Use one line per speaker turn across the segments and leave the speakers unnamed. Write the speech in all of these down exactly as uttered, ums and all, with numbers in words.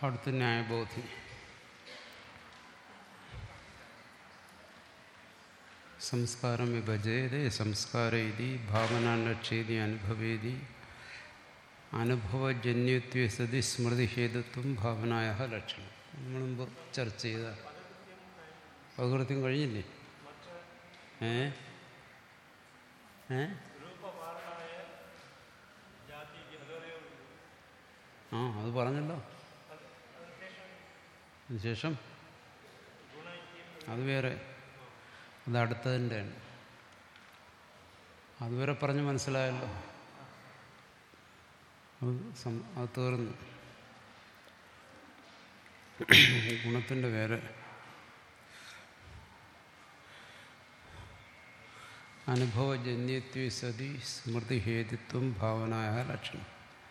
അടുത്ത ന്യായബോധി. സംസ്കാരം വിഭജേതേ സംസ്കാര ഇതി ഭാവനാലക്ഷേതി അനുഭവേതി അനുഭവജന്യത്വേ സതി സ്മൃതിഹേതുത്വം ഭാവനായ ലക്ഷണം. നമ്മൾ മുമ്പ് ചർച്ച ചെയ്ത പകൃത്യം കഴിഞ്ഞില്ലേ? ഏ ഏ ആ അത് പറഞ്ഞല്ലോ. അതിനുശേഷം അത് വേറെ, അത് അടുത്തതിൻ്റെയാണ്. അതുവരെ പറഞ്ഞ് മനസ്സിലായല്ലോ. അത് സം അത് തീർന്നു. ഗുണത്തിൻ്റെ വേറെ. അനുഭവജന്യത്വേ സതി സ്മൃതിഹേതുത്വം ഭാവനായ ലക്ഷണം.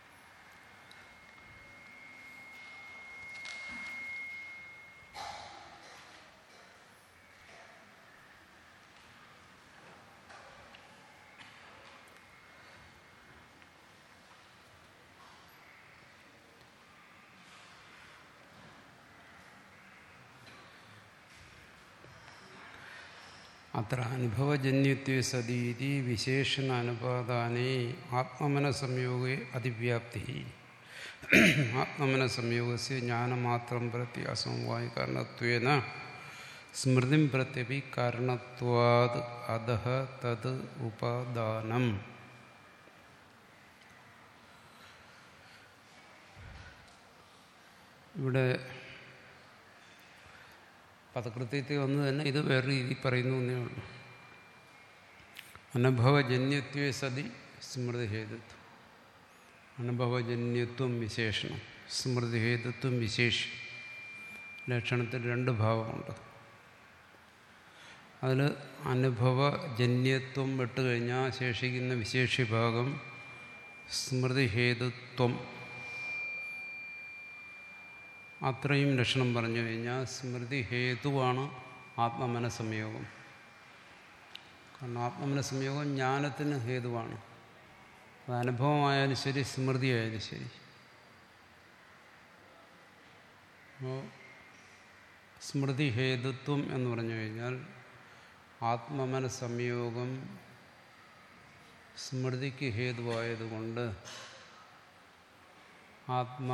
അത്ര അനുഭവജന്യത്വേ സതീതി വിശേഷണാനുപാദാനേ ആത്മമനസംയോഗേ അതിവ്യാപ്തി. ആത്മമനസംയോഗസ്യ ജ്ഞാനമാത്രം പ്രതി അസമവായ കാരണത്വേന സ്മൃതിം പ്രത്യപി കാരണത്വാത് അധഃ തത് ഉപാദാനം. ഇവിടെ പദകൃത്യത്തിൽ ഒന്ന് തന്നെ, ഇത് വേറെ രീതി പറയുന്നു എന്നേ ഉള്ളൂ. അനുഭവജന്യത്വേ സതി സ്മൃതിഹേതുത്വം. അനുഭവജന്യത്വം വിശേഷണം, സ്മൃതിഹേതുത്വം വിശേഷം. ലക്ഷണത്തിൽ രണ്ട് ഭാവമുണ്ട്. അതിൽ അനുഭവജന്യത്വം വിട്ടുകഴിഞ്ഞാൽ ശേഷിക്കുന്ന വിശേഷ്യഭാഗം സ്മൃതിഹേതുത്വം. അത്രയും ലക്ഷണം പറഞ്ഞു കഴിഞ്ഞാൽ സ്മൃതി ഹേതുവാണ് ആത്മമനസംയോഗം. കാരണം ആത്മമനസംയോഗം ജ്ഞാനത്തിന് ഹേതുവാണ്. അത് അനുഭവമായാലും ശരി, സ്മൃതി ആയാലും ശരി. അപ്പോൾ സ്മൃതി ഹേതുത്വം എന്ന് പറഞ്ഞു കഴിഞ്ഞാൽ ആത്മമനസംയോഗം സ്മൃതിക്ക് ഹേതുവായതുകൊണ്ട് ആത്മ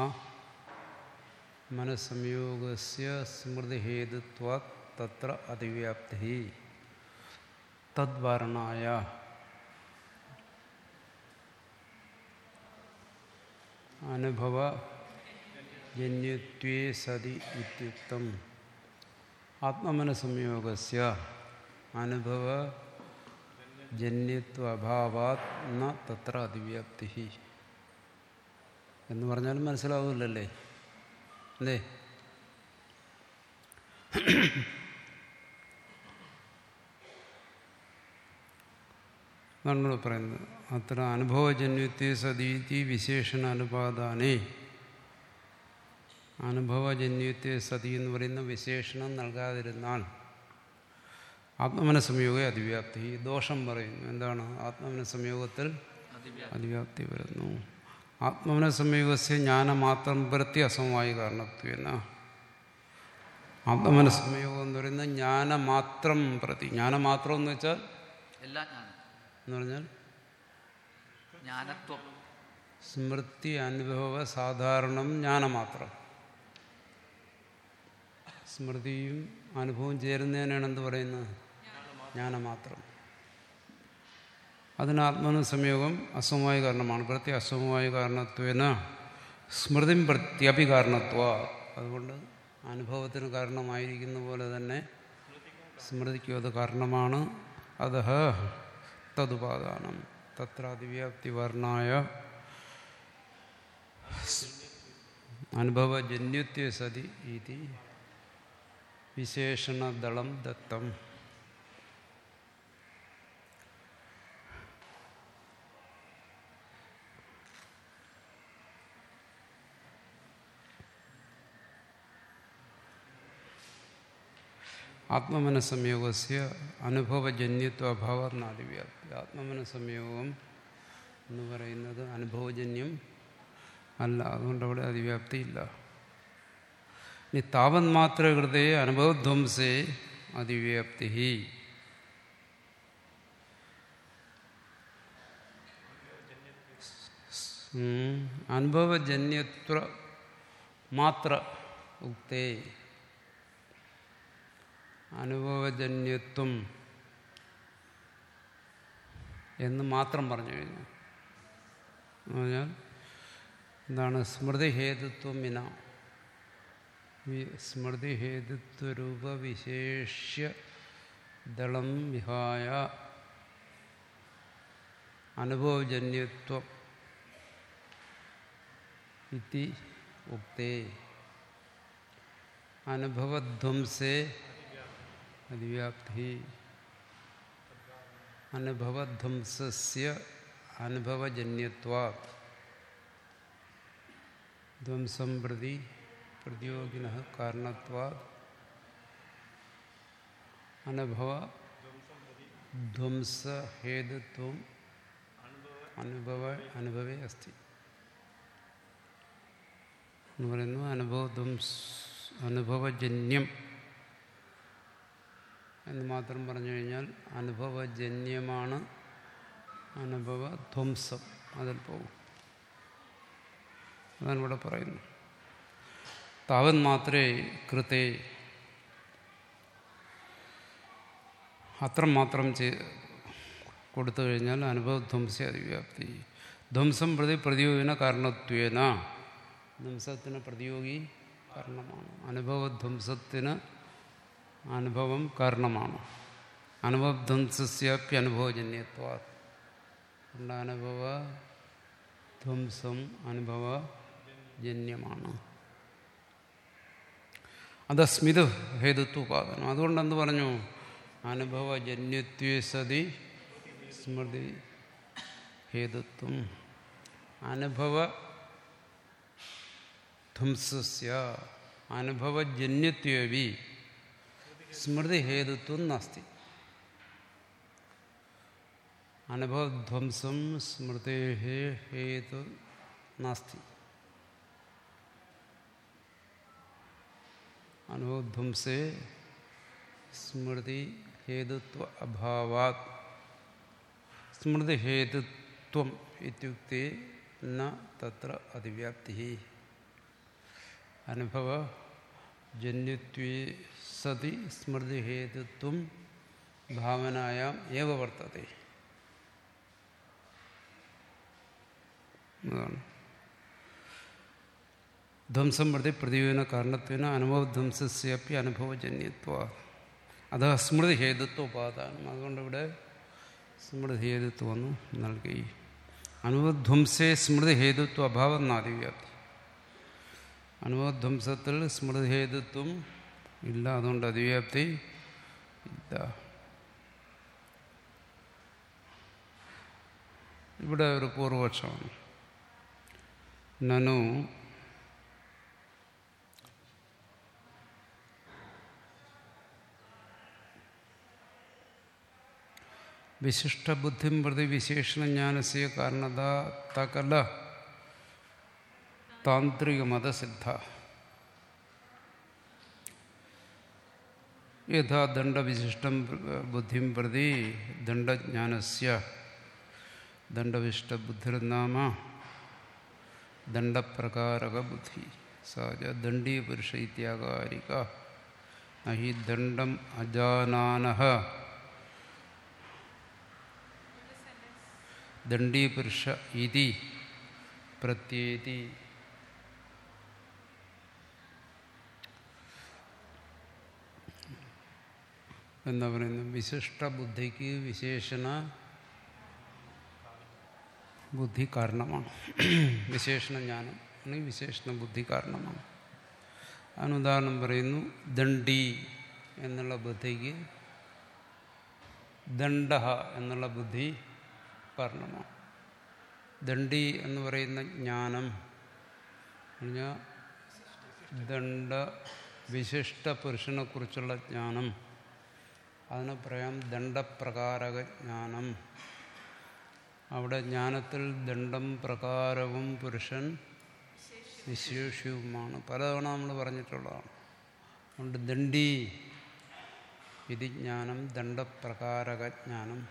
മനസ്സംയോഗസ്യ സ്മൃതിഹേതുത്വാത് തത്ര അതിവ്യാപ്തി തദ്വാരണായ. അനുഭവജന്യത്വേ സതി ഇത്യുക്തം ആത്മമനസംയോഗസ്യ അനുഭവജന്യത്വഭാവാത് ന തത്ര അതിവ്യാപ്തി എന്ന് പറഞ്ഞാലും മനസ്സിലാവില്ലല്ലേ? അല്ലേ? എന്നാണ് പറയുന്നത്. അത്ര അനുഭവജന്യത്വേ സതീതി വിശേഷണ അനുപാദാനേ. അനുഭവജന്യത്വേ സതി എന്ന് പറയുന്ന വിശേഷണം നൽകാതിരുന്നാൽ ആത്മമനസംയോഗ അതിവ്യാപ്തി. ദോഷം പറയുന്നു. എന്താണ്? ആത്മമനസംയോഗത്തിൽ അതിവ്യാപ്തി വരുന്നു. ആത്മമനസംയോഗസ്യ ജ്ഞാനമാത്രം പ്രതി അസമവായ കാരണത്വേന. ആത്മമനസംയോഗം എന്ന് പറയുന്നത് ജ്ഞാനമാത്രം പ്രതി. ജ്ഞാനമാത്രം എന്ന് വെച്ചാൽ
എല്ലാ ജ്ഞാനം
എന്ന് പറഞ്ഞാൽ
ജ്ഞാനത്വം.
സ്മൃതി അനുഭവ സാധാരണം ജ്ഞാനമാത്രം. സ്മൃതിയും അനുഭവം ചേരുന്നതിനാണ് എന്ത് പറയുന്നത്? ജ്ഞാനമാത്രം. അതിന് ആത്മനസംയോഗം അസമവായ കാരണമാണ്. പ്രത്യേക അസമവായ കാരണത്വേന സ്മൃതിം പ്രത്യപി കാരണത്വ. അതുകൊണ്ട് അനുഭവത്തിന് കാരണമായിരിക്കുന്ന പോലെ തന്നെ സ്മൃതിക്കും അത് കാരണമാണ്. അതഃ തദുപാദാനം തത്ര അതിവ്യാപ്തി വർണ്ണായ അനുഭവജന്യത്വേ സതി ഇതി വിശേഷണദളം ദത്തം. ആത്മമനസംയോഗസ്യ അനുഭവജന്യത്വ അഭാവനാദിവ്യാപ്തി. ആത്മമനസംയോഗം എന്ന് പറയുന്നത് അനുഭവജന്യം അല്ല. അതുകൊണ്ട് അവിടെ അതിവ്യാപ്തിയില്ല. ഇനി താവന്മാത്ര കൃതേ അനുഭവധ്വംസേ അതിവ്യാപ്തി. അനുഭവജന്യത്വ മാത്ര ഉക്തേ, അനുഭവജന്യത്വം എന്ന് മാത്രം പറഞ്ഞു കഴിഞ്ഞു എന്ന് പറഞ്ഞാൽ എന്താണ്? സ്മൃതിഹേതുത്വം വിന സ്മൃതിഹേതുത്വരൂപ വിശേഷ്യ ദളം വിഹായ അനുഭവജന്യത്വം ഇതി ഉക്തേ അനുഭവധ്വംസേ അതിവ്യാപ്തി. അനുഭവധ്വംസസ്യ അനുഭവജന്യത്വാത് ധ്വംസം പ്രതി പ്രതിയോഗിനഃ കാരണത്വാത് അനുഭവ ധ്വംസഹേതുത്വം അനുഭവ അനുഭവേ അസ്തി എന്ന് പറയുന്നു. അനുഭവധ്വംസ് അനുഭവജന്യം എന്ന് മാത്രം പറഞ്ഞു കഴിഞ്ഞാൽ അനുഭവജന്യമാണ് അനുഭവധ്വംസം, അതിൽ പോകും. അതാണ് ഇവിടെ പറയുന്നത്. താവൻ മാത്രേ കൃതേ, അത്ര മാത്രം ചെയ് കൊടുത്തു കഴിഞ്ഞാൽ അനുഭവധ്വംസ അതിവ്യാപ്തി. ധ്വംസം പ്രതി പ്രതിയോഗിന കാരണത്വേന, ധ്വംസത്തിന് പ്രതിയോഗി കാരണമാണ്. അനുഭവധ്വംസത്തിന് അനുഭവം കാരണമാണ്. അനുഭവധ്വംസ്യാപ്യ അനുഭവജന്യത്വ. അനുഭവ ധ്വംസം അനുഭവജന്യമാണ്. അത് സ്മിത ഹേതുത്വോപാദനം. അതുകൊണ്ടെന്ത് പറഞ്ഞു? അനുഭവജന്യത്വേ സതി സ്മൃതി ഹേതുത്വം. അനുഭവ ധ്വംസസ്യ അനുഭവജന്യത്വേവി സ്മൃതിഹേതുത്വം നാസ്തി. അനുഭവധ്വംസം സ്മൃതേഃ ഹേതു നാസ്തി. അനുഭവധ്വംസേ സ്മൃതി ഹേതുത്വ അഭാവാത്. സ്മൃതിഹേതുത്വം ഇത്യുക്തേ ന തത്ര അതിവ്യാപ്തി. അനുഭവജന്യത്വേ സതി സ്മൃതിഹേതുത്വം ഭാവനായാം ഏവ വർത്തതേ. അതാണ് ധ്വംസം പ്രതി പ്രതിയോഗിന കാരണത്വേന അനുഭവധ്വംസസ്യാപി അനുഭവജന്യത്വ. അത് സ്മൃതിഹേതുത്വോപാദാനം. അതുകൊണ്ട് ഇവിടെ സ്മൃതിഹേതുത്വം എന്ന് നൽകി. അനുഭവധ്വംസേ സ്മൃതിഹേതുത്വ അഭാവം നാദിവ്യാപ്തി. അനുഭവധ്വംസത്തിൽ സ്മൃതിഹേതുത്വം ഇല്ല, അതുകൊണ്ട് അതിവ്യാപ്തി ഇല്ല. ഇവിടെ ഒരു പൂർവപക്ഷമാണ്. നനു വിശിഷ്ടബുദ്ധിം പ്രതി വിശേഷണജ്ഞാനസ്യ കാരണത തകല താന്ത്രികമതസിദ്ധ യഥാ ദണ്ഡവിശിഷ്ടം ബുദ്ധിം പ്രതി ദണ്ഡജ്ഞാനസ്യ ദണ്ഡവിശിഷ്ടബുദ്ധിർനാമ ദണ്ഡപ്രകാരക ബുദ്ധി സഹജ ദണ്ഡീപുരുഷ ഇത്യാകാരിക നഹി ദണ്ഡം അജാനാനഃ ദണ്ഡീപുരുഷ ഇതി പ്രത്യേതി. എന്താ പറയുന്നത്? വിശിഷ്ട ബുദ്ധിക്ക് വിശേഷണ ബുദ്ധി കാരണമാണ്. വിശേഷണ ജ്ഞാനം അല്ലെങ്കിൽ വിശേഷണ ബുദ്ധി കാരണമാണ്. അതിനുദാഹരണം പറയുന്നു. ദണ്ഡി എന്നുള്ള ബുദ്ധിക്ക് ദണ്ഡ എന്നുള്ള ബുദ്ധി കാരണമാണ്. ദണ്ഡി എന്ന് പറയുന്ന ജ്ഞാനം പറഞ്ഞാൽ ദണ്ഡ വിശിഷ്ട പുരുഷനെ കുറിച്ചുള്ള ജ്ഞാനം, അതിനെ പറയാം ദണ്ഡപ്രകാരക ജ്ഞാനം. അവിടെ ജ്ഞാനത്തിൽ ദണ്ഡം പ്രകാരവും പുരുഷൻ വിശേഷ്യവുമാണ്. പലതവണ നമ്മൾ പറഞ്ഞിട്ടുള്ളതാണ്. അതുകൊണ്ട് ദണ്ഡി ഇത് ജ്ഞാനം ദണ്ഡപ്രകാരകജ്ഞാനം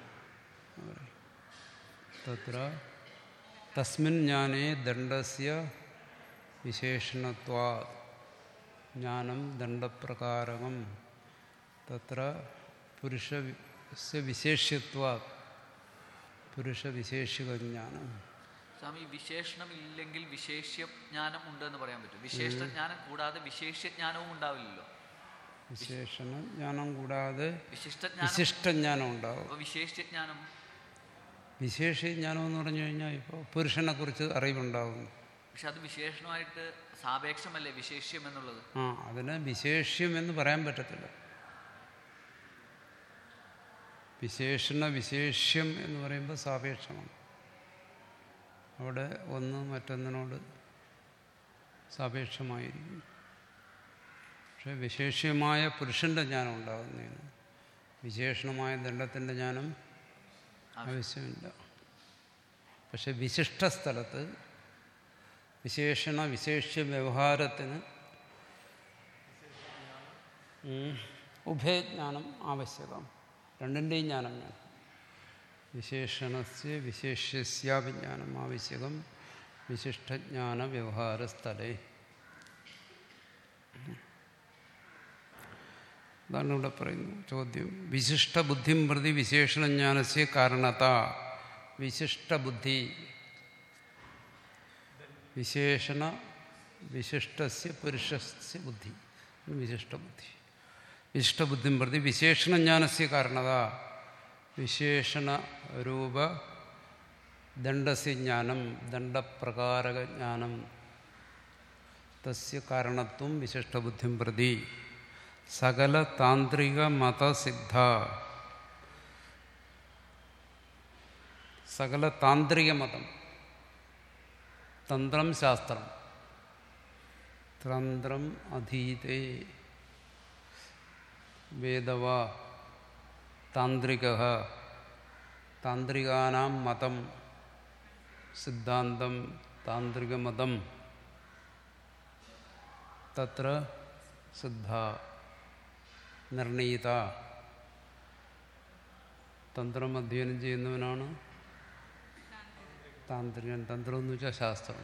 തത്ര തസ്മിൻ ജ്ഞാനേ ദണ്ഡസ്യ വിശേഷണത്വാ ജ്ഞാനം ദണ്ഡപ്രകാരകം തത്ര പുരുഷസ്യ വിശേഷ്യത്വാ പുരുഷവിശേഷിക ജ്ഞാനം.
സ്വാമി, വിശേഷണം ഇല്ലെങ്കിൽ വിശേഷ്യജ്ഞാനം ഉണ്ടെന്ന് പറയാൻ പറ്റും. വിശേഷജ്ഞാനം കൂടാതെ വിശേഷ്യജ്ഞാനവും ഉണ്ടാവില്ലല്ലോ.
വിശേഷണ ജ്ഞാനം കൂടാതെ
വിശിഷ്ടജ്ഞാനം
വിശിഷ്ടജ്ഞാനം ഉണ്ടാവും.
വിശേഷ്യജ്ഞാനം
വിശേഷജ്ഞാനം എന്ന് പറഞ്ഞു കഴിഞ്ഞാൽ ഇപ്പോൾ പുരുഷനെ കുറിച്ച് അറിവുണ്ടാവും.
പക്ഷെ അത് വിശേഷണമായിട്ട് സാപേക്ഷമല്ലേ വിശേഷ്യം എന്നുള്ളത്?
ആ, അതിന് വിശേഷ്യം എന്ന് പറയാൻ പറ്റത്തില്ല. വിശേഷണ വിശേഷ്യം എന്ന് പറയുമ്പോൾ സാപേക്ഷമാണ്. അവിടെ ഒന്ന് മറ്റൊന്നിനോട് സാപേക്ഷമായിരിക്കും. പക്ഷെ വിശേഷ്യമായ പുരുഷൻ്റെ ജ്ഞാനം ഉണ്ടാകുന്നതിന് വിശേഷണമായ ദണ്ഡത്തിൻ്റെ ജ്ഞാനം ആവശ്യമില്ല. പക്ഷെ വിശിഷ്ട സ്ഥലത്ത് വിശേഷണ വിശേഷ്യ വ്യവഹാരത്തിന് ഉഭയജ്ഞാനം ആവശ്യകം. രണ്ടിൻ്റെയും ജ്ഞാനം വേണം. വിശേഷണസ്യ വിശേഷ്യസ്യാഭിജ്ഞാനം ആവശ്യകം വിശിഷ്ടജ്ഞാന വ്യവഹാരസ്ഥലേ. അതാണ് ഇവിടെ പറയുന്നു. ചോദ്യം: വിശിഷ്ടബുദ്ധിം പ്രതി വിശേഷണജ്ഞാനസ്യ കാരണത. വിശിഷ്ടബുദ്ധി വിശേഷണ വിശിഷ്ടസ്യ പുരുഷസ്യ ബുദ്ധി വിശിഷ്ടബുദ്ധി. വിശിഷ്ടബുദ്ധിം പ്രതി വിശേഷണജ്ഞാനസ്യ കാരണത വിശേഷണ രൂപ ദണ്ഡസ്യ ജ്ഞാനം ദണ്ഡപ്രകാരക ജ്ഞാനം തസ്യ കാരണത്വം വിശിഷ്ടബുദ്ധിം പ്രതി സകല താന്ത്രിക മതസിദ്ധ. സകല താന്ത്രിക മതം, തന്ത്രം ശാസ്ത്രം, തന്ത്രം അധീതേ വേദവ താന്ത്രിക താന്ത്രികാനാം മതം സിദ്ധാന്തം താന്ത്രികമതം തത്ര സിദ്ധ നിർണീത. തന്ത്രം അധ്യയനം ചെയ്യുന്നവനാണ് താന്ത്രികൻ. തന്ത്രം എന്ന് വെച്ചാൽ ശാസ്ത്രം.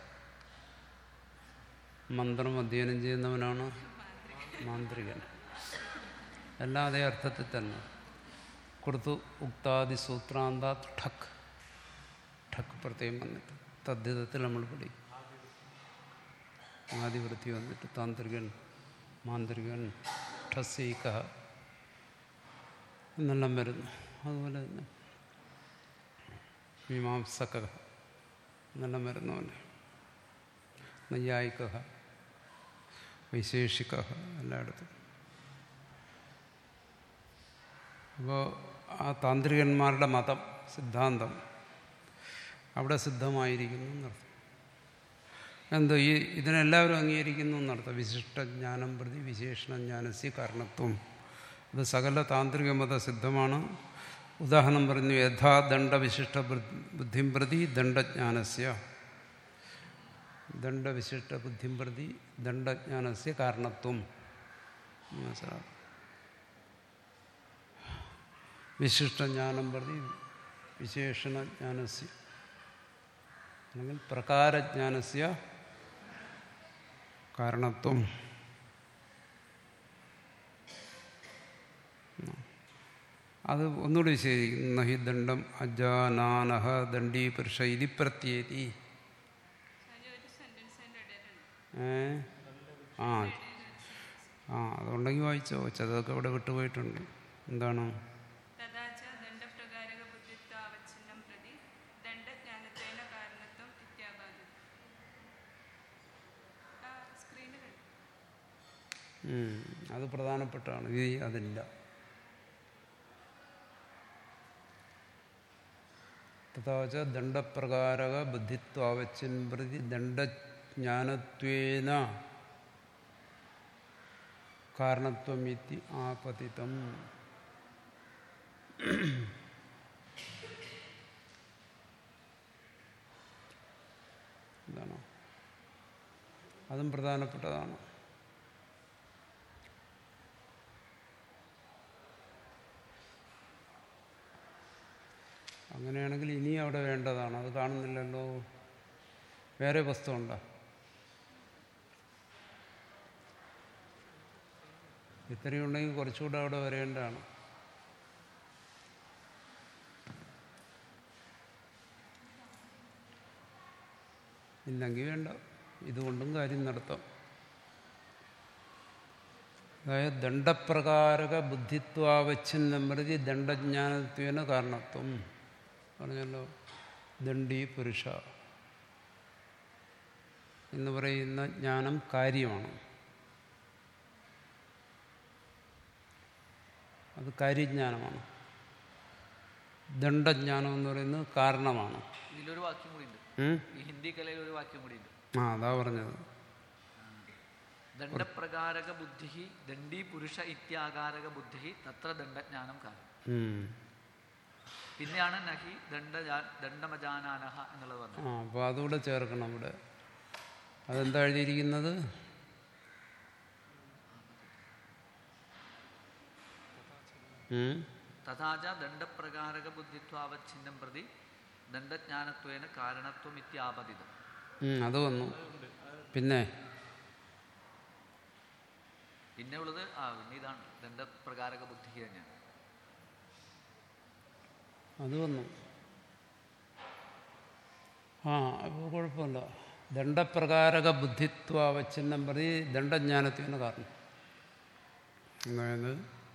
മന്ത്രം അധ്യയനം ചെയ്യുന്നവനാണ് മാന്ത്രികൻ. എല്ലാം അതേ അർത്ഥത്തിൽ തന്നെ. കുർതു ഉക്താദി സൂത്രാന്താത് ഠക് ഠക് പ്രത്യേകം വന്നിട്ട് തദ്ധിതത്തിൽ നമ്മൾ പഠിക്കും. ആദിവൃത്തി വന്നിട്ട് താന്ത്രികൻ മാന്ത്രികൻ ഠസീക എന്നെല്ലാം വരുന്നു. അതുപോലെ തന്നെ മീമാംസക എന്നെല്ലാം വരുന്നവൻ്റെ നൈയായിക വൈശേഷിക എല്ലായിടത്തും. അപ്പോൾ ആ താന്ത്രികന്മാരുടെ മതം സിദ്ധാന്തം അവിടെ സിദ്ധമായിരിക്കുന്നു എന്നർത്ഥം. എന്തോ ഈ ഇതിനെല്ലാവരും അംഗീകരിക്കുന്നു എന്നർത്ഥം. വിശിഷ്ടജ്ഞാനം പ്രതി വിശേഷണജ്ഞാനസ്യ കാരണത്വം. അത് സകല താന്ത്രിക മത സിദ്ധമാണ്. ഉദാഹരണം പറഞ്ഞു: യഥാ ദണ്ഡവിശിഷ്ട ബുദ്ധിം പ്രതി ദണ്ഡജ്ഞാനസ്യ. ദണ്ഡവിശിഷ്ട ബുദ്ധിം പ്രതി ദണ്ഡജ്ഞാനസ്യ കാരണത്വം മനസ്സിലാക്കും. വിശിഷ്ടജ്ഞാനം പ്രതി വിശേഷണജ്ഞാനസ്യ അല്ലെങ്കിൽ പ്രകാരജ്ഞാനസ്യ കാരണത്വം. അത് ഒന്നുകൂടി വിശദീകരിക്കുന്നു. നഹി ദണ്ഡം അജാനാനഹ ദണ്ഡീ പുരുഷ ഇതി പ്രത്യേതി. ഏ ആ ആ അതുണ്ടെങ്കിൽ വായിച്ചോ. ചിലതൊക്കെ ഇവിടെ വിട്ടുപോയിട്ടുണ്ട്. എന്താണ്? അത് പ്രധാനപ്പെട്ടാണ്. ഇത് അതില്ല. തഥാച ദണ്ഡപ്രകാരക ബുദ്ധിത്വാവച്ഛൻ പ്രതി ദണ്ഡജ്ഞാനത്വേന കാരണത്വം ഇതി ആപതിതം. എന്താണ്? അതും പ്രധാനപ്പെട്ടതാണ്. അങ്ങനെയാണെങ്കിൽ ഇനിയും അവിടെ വേണ്ടതാണ്. അത് കാണുന്നില്ലല്ലോ. വേറെ വസ്തു ഉണ്ടോ? ഇത്രയും ഉണ്ടെങ്കിൽ കുറച്ചുകൂടെ അവിടെ വരേണ്ടതാണ്. ഇല്ലെങ്കിൽ വേണ്ട. ഇതുകൊണ്ടും കാര്യം നടത്താം. അതായത് ദണ്ഡപ്രകാരക ബുദ്ധിത്വാവച്ഛിന്നം പ്രതി ദണ്ഡജ്ഞാനത്വേന കാരണത്വം പറഞ്ഞല്ലോ. ദണ്ഡി പുരുഷ എന്ന് പറയുന്ന ജ്ഞാനം കാര്യമാണ്. അത് കാര്യജ്ഞാനമാണ്. ദണ്ഡജ്ഞാനം എന്ന് പറയുന്നത് കാരണമാണ്.
ഇതിലൊരു വാക്യം കൂടി ഉണ്ട്, ഈ ഹിന്ദി കലയിൽ ഒരു വാക്യം കൂടി ഉണ്ട്.
ആ അതാ പറഞ്ഞത്.
ദണ്ഡപ്രകാരക ബുദ്ധി ദണ്ഡി പുരുഷ ഇത്യാകാരക ബുദ്ധി തത്ര ദണ്ഡജ്ഞാനം കാര്യം. പിന്നെയാണ് നഹി ദണ്ഡ ദണ്ഡമജാനാനഹ എന്നുള്ളത് പറഞ്ഞത്.
ആ അപ്പോൾ അതുകൂടെ ചേർക്കണം ഇവിടെ. അതെന്താ എഴുതിയിരിക്കുന്നത്?
തഥാച ദണ്ഡപ്രകാരക ബുദ്ധിത്വാവച്ഛിന്നം പ്രതി ദണ്ഡജ്ഞാനത്വേന കാരണത്വം ഇത്യാപതിതം.
അത് വന്നു. പിന്നെ
പിന്നെ ഉള്ളത് ആ പിന്നെ ഇതാണ് ദണ്ഡപ്രകാരക ബുദ്ധി തന്നെയാണ്.
അത് വന്നു. ആ അപ്പോൾ കുഴപ്പമില്ല. ദണ്ഡപ്രകാരക ബുദ്ധിത്വാവച്ഛിന്നം പ്രതി ദണ്ഡജ്ഞാനത്വേന കാരണം. അതായത്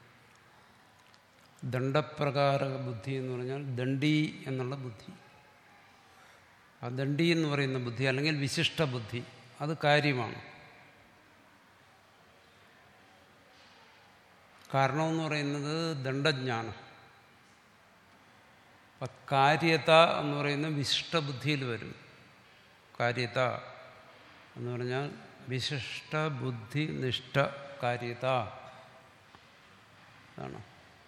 ദണ്ഡപ്രകാരക ബുദ്ധി എന്ന് പറഞ്ഞാൽ ദണ്ഡി എന്നുള്ള ബുദ്ധി. ആ ദണ്ഡി എന്ന് പറയുന്ന ബുദ്ധി അല്ലെങ്കിൽ വിശിഷ്ട ബുദ്ധി അത് കാര്യമാണ്. കാരണമെന്ന് പറയുന്നത് ദണ്ഡജ്ഞാനം. അപ്പം കാര്യത എന്ന് പറയുന്ന വിശിഷ്ട ബുദ്ധിയിൽ വരും. കാര്യത എന്ന് പറഞ്ഞാൽ വിശിഷ്ട ബുദ്ധി നിഷ്ഠ കാര്യത ആണ്.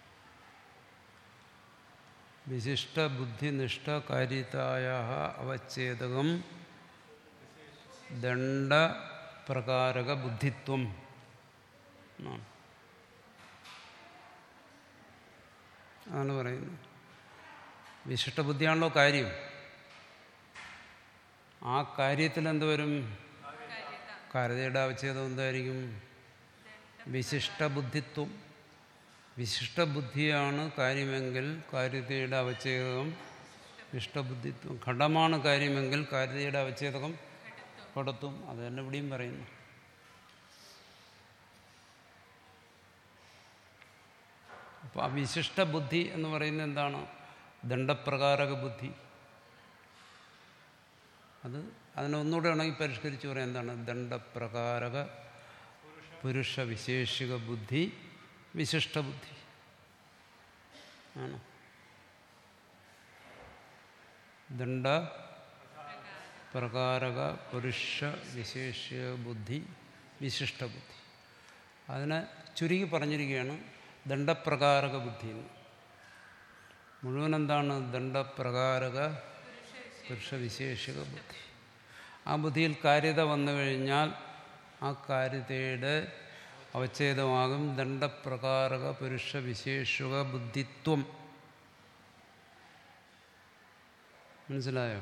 വിശിഷ്ട ബുദ്ധിനിഷ്ഠ കാര്യതായ അവച്ഛേദകം ദണ്ഡപ്രകാരക ബുദ്ധിത്വം എന്നാണ് അതാണ് പറയുന്നത്. വിശിഷ്ട ബുദ്ധിയാണല്ലോ കാര്യം. ആ കാര്യത്തിൽ എന്ത് വരും? കാര്യതയുടെ അവച്ഛേദം എന്തായിരിക്കും? വിശിഷ്ട ബുദ്ധിത്വം. വിശിഷ്ട ബുദ്ധിയാണ് കാര്യമെങ്കിൽ കാര്യതയുടെ അവച്ഛേദകം വിശിഷ്ടബുദ്ധിത്വം. ഘടമാണ് കാര്യമെങ്കിൽ കാര്യതയുടെ അവച്ഛേദകം ഘടത്വം. അത് തന്നെ ഇവിടെയും പറയുന്നു. അപ്പോൾ ആ വിശിഷ്ട ബുദ്ധി എന്ന് പറയുന്നത് എന്താണ്? ദണ്ഡപ്രകാരക ബുദ്ധി. അത് അതിനൊന്നുകൂടെ ആണെങ്കിൽ പരിഷ്കരിച്ച് പറയാം. എന്താണ്? ദണ്ഡപ്രകാരക പുരുഷ വിശേഷിക ബുദ്ധി വിശിഷ്ട ബുദ്ധി ആണ്. ദണ്ഡ പ്രകാരക പുരുഷ വിശേഷിക ബുദ്ധി വിശിഷ്ട ബുദ്ധി. അതിനെ ചുരുക്കി പറഞ്ഞിരിക്കുകയാണ് ദണ്ഡപ്രകാരക ബുദ്ധി. മുഴുവൻ എന്താണ്? ദണ്ഡപ്രകാരക പുരുഷ വിശേഷിക ബുദ്ധി. ആ ബുദ്ധിയിൽ കാര്യത വന്നു കഴിഞ്ഞാൽ ആ കാര്യതയുടെ അവച്ഛേദമാകും ദണ്ഡപ്രകാരക പുരുഷ വിശേഷിക ബുദ്ധിത്വം. മനസ്സിലായോ?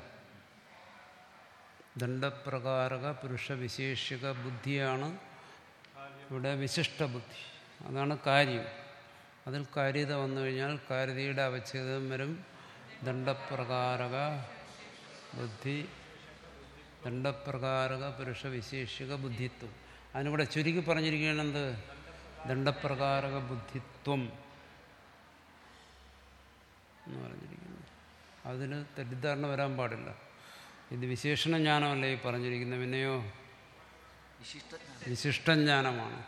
ദണ്ഡപ്രകാരക പുരുഷ വിശേഷിക ബുദ്ധിയാണ് ഇവിടെ വിശിഷ്ട ബുദ്ധി. അതാണ് കാര്യം. അതിൽ കാര്യത വന്നു കഴിഞ്ഞാൽ കാര്യതയുടെ അവച്ഛേദം വരും ദണ്ഡപ്രകാരക ബുദ്ധി ദണ്ഡപ്രകാരക പുരുഷ വിശേഷിക ബുദ്ധിത്വം. അതിനിവിടെ ചുരുക്കി പറഞ്ഞിരിക്കുകയാണ് എന്ത്? ദണ്ഡപ്രകാരക ബുദ്ധിത്വം എന്ന് പറഞ്ഞിരിക്കുന്നു. അതിന് തെറ്റിദ്ധാരണ വരാൻ പാടില്ല. ഇത് വിശേഷണ ജ്ഞാനമല്ലേ ഈ പറഞ്ഞിരിക്കുന്നത്, പിന്നെയോ വിശിഷ്ടജ്ഞാനമാണ്.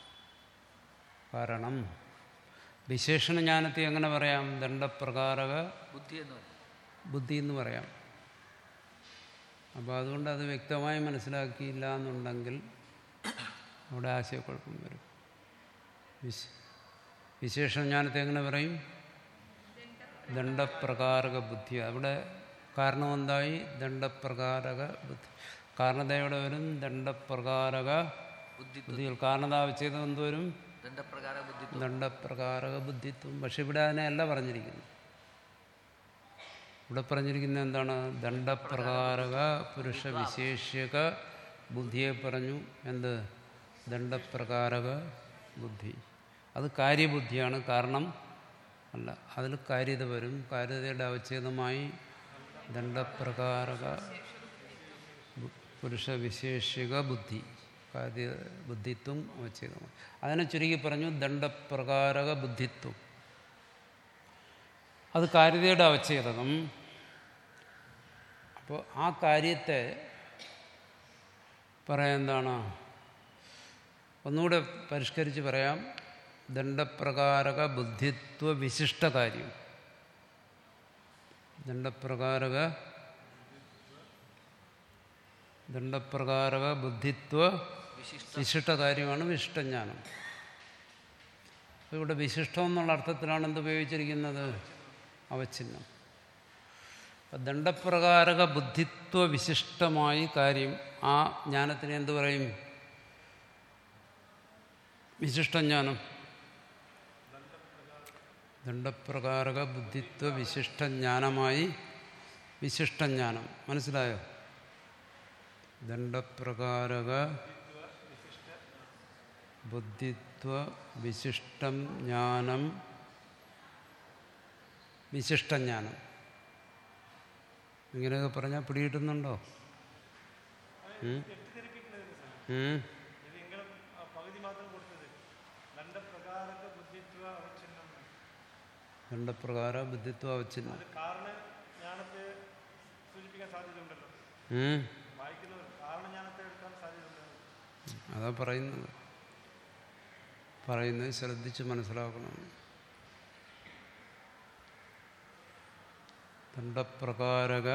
കാരണം വിശേഷണ ജ്ഞാനത്തെ എങ്ങനെ പറയാം? ദണ്ഡപ്രകാരക
ബുദ്ധി എന്ന്
ബുദ്ധി എന്ന് പറയാം. അപ്പോൾ അതുകൊണ്ട് അത് വ്യക്തമായി മനസ്സിലാക്കിയില്ല എന്നുണ്ടെങ്കിൽ അവിടെ ആശയക്കുഴപ്പം വരും. വിശ വിശേഷജ്ഞാനത്തെ എങ്ങനെ പറയും? ദണ്ഡപ്രകാരക ബുദ്ധി. അവിടെ കാരണം എന്തായി? ദണ്ഡപ്രകാരക ബുദ്ധി. കാരണതയോടെ വരും ദണ്ഡപ്രകാരക ബുദ്ധികൾ. കാരണതാവച്ഛേദം എന്തുവരും? ദണ്ഡപ്രകാരക ബുദ്ധിത്വം. പക്ഷെ ഇവിടെ അതിനെയല്ല പറഞ്ഞിരിക്കുന്നു. ഇവിടെ പറഞ്ഞിരിക്കുന്നത് എന്താണ്? ദണ്ഡപ്രകാരക പുരുഷ വിശേഷ്യക ബുദ്ധിയെ പറഞ്ഞു. എന്ത്? ദണ്ഡപ്രകാരക ബുദ്ധി. അത് കാര്യബുദ്ധിയാണ്, കാരണം അല്ല. അതിൽ കാര്യത വരും. കാര്യതയുടെ അവച്ഛേദമായി ദണ്ഡപ്രകാരക പുരുഷ വിശേഷിക ബുദ്ധി, കാര്യ ബുദ്ധിത്വം അവച്ഛേദമായി. അതിനെ ചുരുക്കി പറഞ്ഞു ദണ്ഡപ്രകാരക ബുദ്ധിത്വം. അത് കാര്യതയുടെ അവച്ഛേദകം. അപ്പോൾ ആ കാര്യത്തെ പറയാൻ എന്താണ്? ഒന്നുകൂടെ പരിഷ്കരിച്ച് പറയാം. ദണ്ഡപ്രകാരക ബുദ്ധിത്വ വിശിഷ്ട കാര്യം. ദണ്ഡപ്രകാരക ദണ്ഡപ്രകാരക ബുദ്ധിത്വ വിശിഷ്ട കാര്യമാണ് വിശിഷ്ടജ്ഞാനം. ഇവിടെ വിശിഷ്ടം എന്നുള്ള അർത്ഥത്തിലാണ് എന്ത് ഉപയോഗിച്ചിരിക്കുന്നത്? അവച്ഛിന്നം. അപ്പം ദണ്ഡപ്രകാരക ബുദ്ധിത്വ വിശിഷ്ടമായി കാര്യം, ആ ജ്ഞാനത്തിന് എന്ത് പറയും? വിശിഷ്ടജ്ഞാനം. ദണ്ഡപ്രകാരക ബുദ്ധിത്വ വിശിഷ്ടജ്ഞാനമായി വിശിഷ്ടജ്ഞാനം. മനസ്സിലായോ? ദണ്ഡപ്രകാരക ബുദ്ധിത്വ വിശിഷ്ടം ജ്ഞാനം വിശിഷ്ടജ്ഞാനം. ഇങ്ങനെയൊക്കെ പറഞ്ഞാൽ പിടികിട്ടുന്നുണ്ടോ? ദണ്ഡപ്രകാര ബുദ്ധിത്വ അവച്ഛിന്നം. അതാ പറയുന്നത്. പറയുന്നത് ശ്രദ്ധിച്ച് മനസ്സിലാക്കണം. ദണ്ഡപ്രകാരക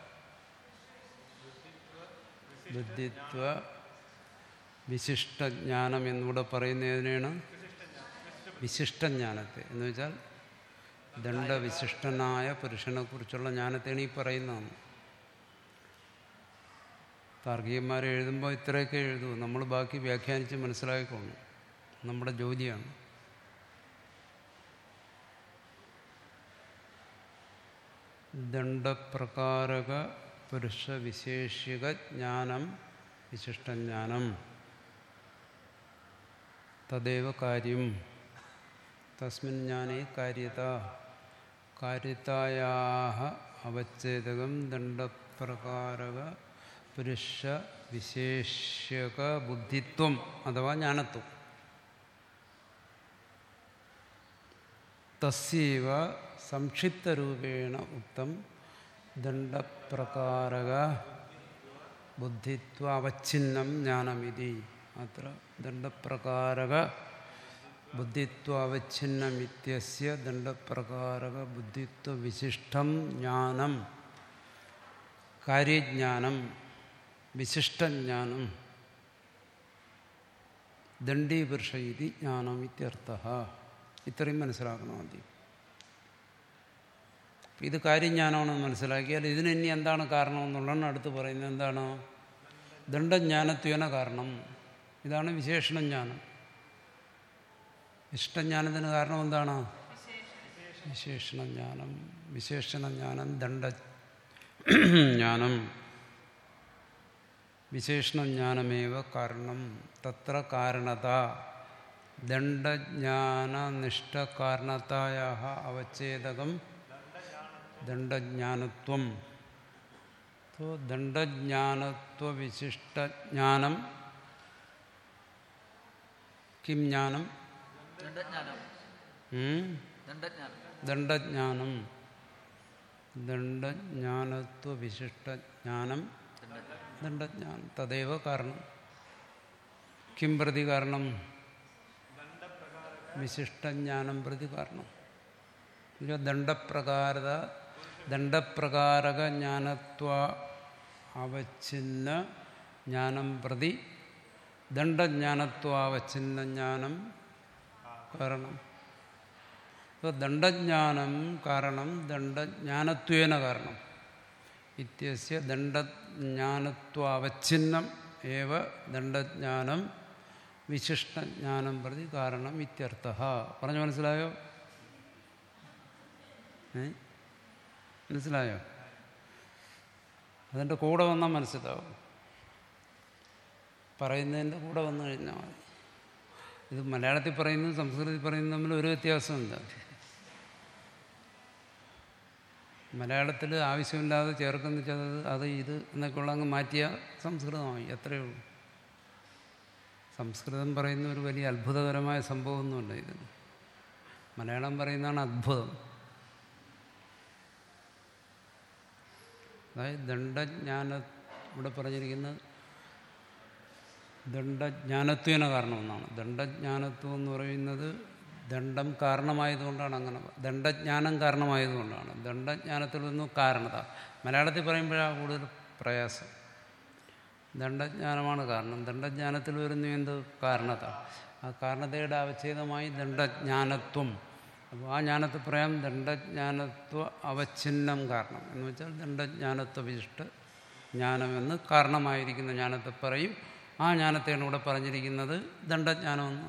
ബുദ്ധിത്വ വിശിഷ്ടജ്ഞാനം എന്നിവിടെ പറയുന്നതിനാണ് വിശിഷ്ടജ്ഞാനത്തെ. എന്ന് വെച്ചാൽ ദണ്ഡവിശിഷ്ടനായ പുരുഷനെക്കുറിച്ചുള്ള ജ്ഞാനത്തെയാണ് ഈ പറയുന്നതാണ്. താർക്കികന്മാരെ എഴുതുമ്പോൾ ഇത്രയൊക്കെ എഴുതൂ, നമ്മൾ ബാക്കി വ്യാഖ്യാനിച്ച് മനസ്സിലാക്കിക്കൊള്ളണം. നമ്മുടെ ജോലിയാണ്. ദണ്ഡപ്രകാരക പുരുഷ വിശേഷിക ജ്ഞാനം വിശിഷ്ടജ്ഞാനം തദേവ കാര്യം. തസ്മിൻ ജ്ഞാനേ കാര്യത. കാര്യതായാഹ അവച്ഛേദകം ദണ്ഡപ്രകാരക പുരുഷ വിശേഷ്യക ബുദ്ധിത്വം അഥവാ ജ്ഞാനത്വം. തസ്യൈവ സംക്ഷിപ്തരൂപേണ ഉക്തം ദണ്ഡപ്രകാരക ബുദ്ധിത്വ അവച്ഛിന്നം ജ്ഞാനമിതി. അത്ര ദണ്ഡപ്രകാരക ബുദ്ധിത്വ അവച്ഛിന്നമിത്യസ്യ ദണ്ഡപ്രകാരക ബുദ്ധിത്വ വിശിഷ്ടം ജ്ഞാനം കാര്യജ്ഞാനം വിശിഷ്ടജ്ഞാനം ദണ്ഡീപുരുഷ ഇതി ജ്ഞാനം ഇത്യർത്ഥഃ. ഇത്രയും മനസ്സിലാക്കണം ആദ്യം. ഇത് കാര്യജ്ഞാനമാണെന്ന് മനസ്സിലാക്കിയാൽ ഇതിന് ഇനി എന്താണ് കാരണമെന്നുള്ളതാണ് അടുത്ത് പറയുന്നത്. എന്താണ്? ദണ്ഡജ്ഞാനത്വേന കാരണം. ഇതാണ് വിശേഷണജ്ഞാനം. ഇഷ്ടജ്ഞാനത്തിന് കാരണം എന്താണ്? വിശേഷണജ്ഞാനം. വിശേഷണജ്ഞാനം ദണ്ഡജ്ഞാനം. വിശേഷണജ്ഞാനമേവ കാരണം. തത്ര കാരണത ദണ്ഡജ്ഞാനനിഷ്ഠകാരണതായാഹ അവച്ഛേദകം ദണ്ഡജ്ഞാനത്വം. ദണ്ഡജ്ഞാനത്വവിശിഷ്ടജ്ഞാനം കിം ജ്ഞാനം? ദണ്ഡജ്ഞാനം. ദണ്ഡജ്ഞാനത്വവിശിഷ്ടജ്ഞാനം ദണ്ഡജ്ഞാനം തദൈവ കാരണം. കിം പ്രതി കാരണം? വിശിഷ്ടജ്ഞാനം പ്രതി കാരണം. ദണ്ഡപ്രകാരത ദണ്ഡപ്രകാരക ജ്ഞാനത്വ അവച്ഛിന്ന ജ്ഞാനം പ്രതി ദണ്ഡജ്ഞാനത്വാവച്ഛിന്ന ജ്ഞാനം കാരണം. അപ്പോൾ ദണ്ഡജ്ഞാനം കാരണം ദണ്ഡജ്ഞാനത്വേന കാരണം ഇത്യസ്യ ദണ്ഡജ്ഞാനത്വാവച്ഛിന്നം ഏവ ദണ്ഡജ്ഞാനം വിശിഷ്ടജ്ഞാനം പ്രതി കാരണം ഇത്യർത്ഥഃ. പറഞ്ഞു മനസ്സിലായോ? ഏ മനസ്സിലായോ? അതിൻ്റെ കൂടെ വന്നാൽ മനസ്സിലാവും, പറയുന്നതിൻ്റെ കൂടെ വന്നു കഴിഞ്ഞാൽ മതി. ഇത് മലയാളത്തിൽ പറയുന്നതും സംസ്കൃതത്തിൽ പറയുന്നതും തമ്മിൽ ഒരു വ്യത്യാസമില്ല. മലയാളത്തിൽ ആവശ്യമില്ലാതെ ചേർക്കുന്ന വെച്ചാൽ അത് ഇത് എന്നൊക്കെയുള്ള അങ്ങ് മാറ്റിയ സംസ്കൃതമായി, അത്രയേ ഉള്ളൂ. സംസ്കൃതം പറയുന്ന ഒരു വലിയ അത്ഭുതകരമായ സംഭവമൊന്നുമല്ല ഇത്. മലയാളം പറയുന്നതാണ് അത്ഭുതം. അതായത് ദണ്ഡജ്ഞാന ഇവിടെ പറഞ്ഞിരിക്കുന്നത് ദണ്ഡജ്ഞാനത്വേന കാരണമെന്നാണ്. ദണ്ഡജ്ഞാനത്വം എന്ന് പറയുന്നത് ദണ്ഡം കാരണമായതുകൊണ്ടാണ് അങ്ങനെ, ദണ്ഡജ്ഞാനം കാരണമായതുകൊണ്ടാണ്. ദണ്ഡജ്ഞാനത്തിൽ നിന്നും കാരണത മലയാളത്തിൽ പറയുമ്പോഴാണ് കൂടുതൽ പ്രയാസം. ദണ്ഡജ്ഞാനമാണ് കാരണം. ദണ്ഡജ്ഞാനത്തിൽ വരുന്ന എന്ത് കാരണത, ആ കാരണതയുടെ അവച്ഛേദമായി ദണ്ഡജ്ഞാനത്വം. അപ്പോൾ ആ ജ്ഞാനത്തെ പറയാം ദണ്ഡജ്ഞാനത്വ അവച്ഛിന്നം കാരണം എന്ന് വെച്ചാൽ ദണ്ഡജ്ഞാനത്വ വിശിഷ്ട ജ്ഞാനമെന്ന് കാരണമായിരിക്കുന്ന ജ്ഞാനത്തെ പറയും. ആ ജ്ഞാനത്തെയാണ് ഇവിടെ പറഞ്ഞിരിക്കുന്നത് ദണ്ഡജ്ഞാനമെന്ന്.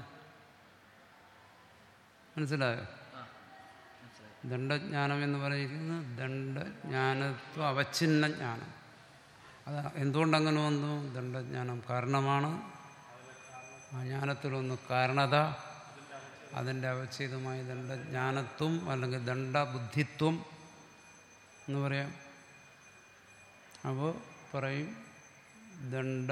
മനസ്സിലായോ? ദണ്ഡജ്ഞാനം എന്ന് പറഞ്ഞിരിക്കുന്നത് ദണ്ഡജ്ഞാനത്വ അവച്ഛിന്ന ജ്ഞാനം. അത് എന്തുകൊണ്ടങ്ങനെ വന്നു? ദണ്ഡജ്ഞാനം കാരണമാണ്. ആ ജ്ഞാനത്തിലൊന്ന് കാരണത, അതിൻ്റെ അവച്ഛേദമായി ദണ്ഡജ്ഞാനത്വം അല്ലെങ്കിൽ ദണ്ഡബുദ്ധിത്വം എന്ന് പറയാം. അപ്പോൾ പറയും ദണ്ഡ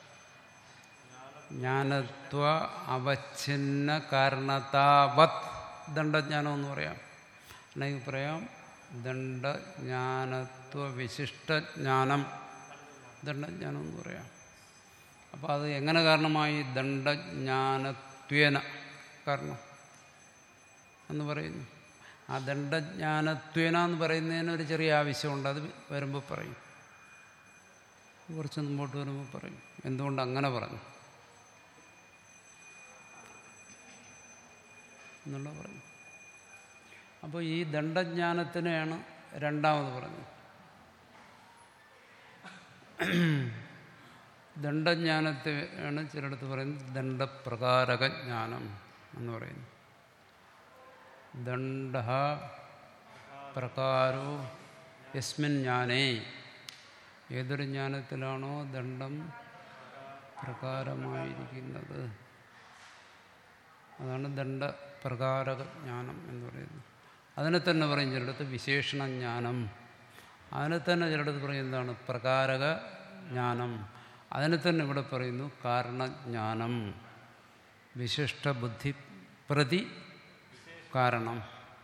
ജ്ഞാനത്വ അവച്ഛിന്ന കാരണതാവത് ദണ്ഡജ്ഞാനം എന്ന് പറയാം. അല്ലെങ്കിൽ പറയാം ദണ്ഡജ്ഞാനത്വ വിശിഷ്ടജ്ഞാനം ദണ്ഡജ്ഞാനം എന്ന് പറയാം. അപ്പോൾ അത് എങ്ങനെ കാരണമായി? ദണ്ഡജ്ഞാനത്വേന കാരണം എന്ന് പറയുന്നു. ആ ദണ്ഡജ്ഞാനത്വേന എന്ന് പറയുന്നതിന് ഒരു ചെറിയ ആവശ്യമുണ്ട്, അത് വരുമ്പോൾ പറയും. കുറച്ച് മുമ്പോട്ട് വരുമ്പോൾ പറയും എന്തുകൊണ്ട് അങ്ങനെ പറഞ്ഞു എന്നുള്ള പറഞ്ഞു. അപ്പോൾ ഈ ദണ്ഡജ്ഞാനത്തിനെയാണ് രണ്ടാമത് പറഞ്ഞത്. ദണ്ഡജ്ഞാനത്തെയാണ് ചിലയിടത്ത് പറയുന്നത് ദണ്ഡപ്രകാരകജ്ഞാനം എന്ന് പറയുന്നു. ദണ്ഡ പ്രകാരോ യസ്മിൻ ജ്ഞാനേ, ഏതൊരു ജ്ഞാനത്തിലാണോ ദണ്ഡം പ്രകാരമായിരിക്കുന്നത് അതാണ് ദണ്ഡപ്രകാരക ജ്ഞാനം എന്ന് പറയുന്നത്. അതിനെ തന്നെ പറയും ചിലയിടത്ത് വിശേഷണജ്ഞാനം, അതിനെ തന്നെ ചിലയിടത്ത് പറയും എന്താണ് പ്രകാരക ജ്ഞാനം. അതിനെ തന്നെ ഇവിടെ പറയുന്നു കാരണജ്ഞാനം, വിശിഷ്ടബുദ്ധി പ്രതി കാരണം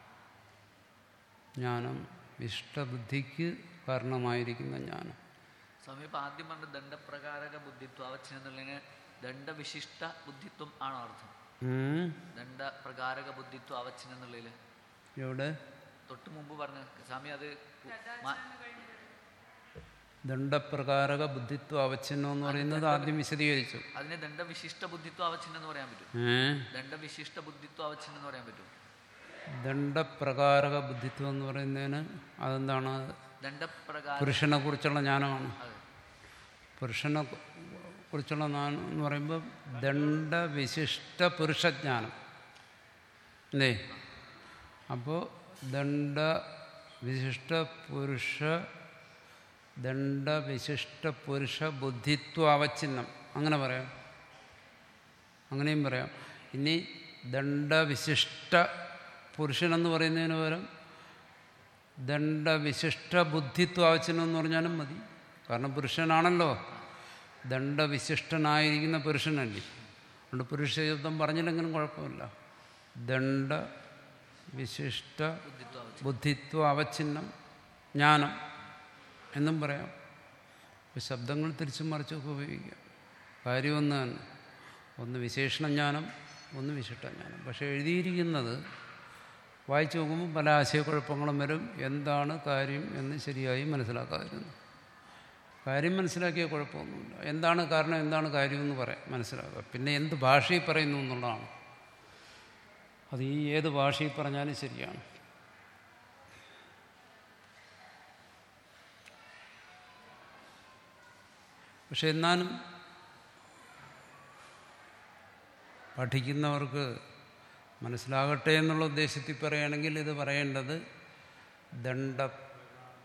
ജ്ഞാനം, വിശിഷ്ടബുദ്ധിക്ക് കാരണമായിരിക്കുന്ന ജ്ഞാനം.
സ്വാമി ഇപ്പം ആദ്യം പറഞ്ഞ ദണ്ഡപ്രകാരക ബുദ്ധിത്വം അവച്ഛിന്നുള്ളതിന് ദണ്ഡവിശിഷ്ട ബുദ്ധിത്വം ആണോ അർത്ഥം? ദണ്ഡപ്രകാരക ബുദ്ധിത്വം അവച്ഛിന്ന എന്നുള്ളതിൽ
എവിടെ
തൊട്ട് മുമ്പ് പറഞ്ഞ സ്വാമി അത്
ദണ്ഡപ്രകാരക ബുദ്ധിത്വ അവച്ഛിന്നം എന്ന് പറയുന്നത് ആദ്യം വിശദീകരിച്ചു.
അതിനെ ദണ്ഡവിശിഷ്ട ബുദ്ധിത്വ അവച്ഛിന്നം എന്ന് പറയാൻ പറ്റും? ദണ്ഡവിശിഷ്ട ബുദ്ധിത്വ അവച്ഛിന്നം എന്ന് പറയാൻ പറ്റും?
ദണ്ഡപ്രകാരക ബുദ്ധിത്വം എന്ന് പറയുന്നതിന് അതെന്താണ്?
ദണ്ഡപ്രകാര
പുരുഷനെ കുറിച്ചുള്ള ജ്ഞാനമാണ്. പുരുഷനെ കുറിച്ചുള്ള ജ്ഞാനം എന്ന് പറയുമ്പോൾ ദണ്ഡവിശിഷ്ട പുരുഷജ്ഞാനം അല്ലേ? അപ്പോൾ ദണ്ഡവിശിഷ്ട പുരുഷ ദണ്ഡവിശിഷ്ട പുരുഷ ബുദ്ധിത്വ അവച്ഛിന്നം അങ്ങനെ പറയാം, അങ്ങനെയും പറയാം. ഇനി ദണ്ഡവിശിഷ്ട പുരുഷനെന്ന് പറയുന്നതിന് പകരം ദണ്ഡവിശിഷ്ട ബുദ്ധിത്വ അവച്ഛിന്നം എന്ന് പറഞ്ഞാലും മതി. കാരണം പുരുഷനാണല്ലോ, ദണ്ഡവിശിഷ്ടനായിരിക്കുന്ന പുരുഷനല്ലേ. അതുകൊണ്ട് പുരുഷ ശബ്ദം പറഞ്ഞില്ലെങ്കിലും കുഴപ്പമില്ല. ദണ്ഡ വിശിഷ്ട ബുദ്ധിത്വ അവച്ഛിന്നം ജ്ഞാനം എന്നും പറയാം. ഇപ്പോൾ ശബ്ദങ്ങൾ തിരിച്ചും മറിച്ചൊക്കെ ഉപയോഗിക്കാം. കാര്യം ഒന്ന് തന്നെ, ഒന്ന് വിശേഷണജ്ഞാനം, ഒന്ന് വിശിഷ്ടജ്ഞാനം. പക്ഷേ എഴുതിയിരിക്കുന്നത് വായിച്ചു നോക്കുമ്പോൾ പല ആശയക്കുഴപ്പങ്ങളും വരും. എന്താണ് കാര്യം എന്ന് ശരിയായി മനസ്സിലാക്കാതിരുന്നു. കാര്യം മനസ്സിലാക്കിയ കുഴപ്പമൊന്നുമില്ല. എന്താണ് കാരണം, എന്താണ് കാര്യം എന്ന് പറയാം, മനസ്സിലാക്കുക. പിന്നെ എന്ത് ഭാഷയിൽ പറയുന്നു എന്നുള്ളതാണ്. അത് ഈ ഏത് ഭാഷയിൽ പറഞ്ഞാലും ശരിയാണ്. പക്ഷെ എന്നാലും പഠിക്കുന്നവർക്ക് മനസ്സിലാകട്ടെ എന്നുള്ള ഉദ്ദേശത്തിൽ പറയുകയാണെങ്കിൽ ഇത് പറയേണ്ടത് ദണ്ഡ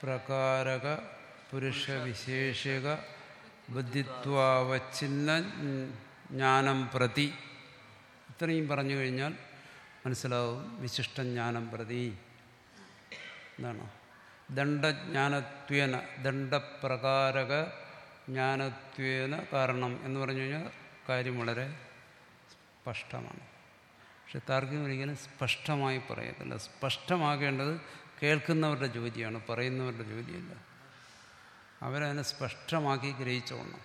പ്രകാരക പുരുഷവിശേഷക ബുദ്ധിത്വാവച്ഛിന്ന ജ്ഞാനം പ്രതി. ഇത്രയും പറഞ്ഞു കഴിഞ്ഞാൽ മനസ്സിലാവും വിശിഷ്ടജ്ഞാനം പ്രതി എന്താണ്. ദണ്ഡജ്ഞാനത്വേന ദണ്ഡപ്രകാരക ജ്ഞാനത്വേന കാരണം എന്ന് പറഞ്ഞു കഴിഞ്ഞാൽ കാര്യം വളരെ സ്പഷ്ടമാണ്. പക്ഷെ താർക്കികം ഒരിക്കലും സ്പഷ്ടമായി പറയത്തില്ല. സ്പഷ്ടമാകേണ്ടത് കേൾക്കുന്നവരുടെ ജോലിയാണ്, പറയുന്നവരുടെ ജോലിയല്ല. അവരതിനെ സ്പഷ്ടമാക്കി ഗ്രഹിച്ചോണം,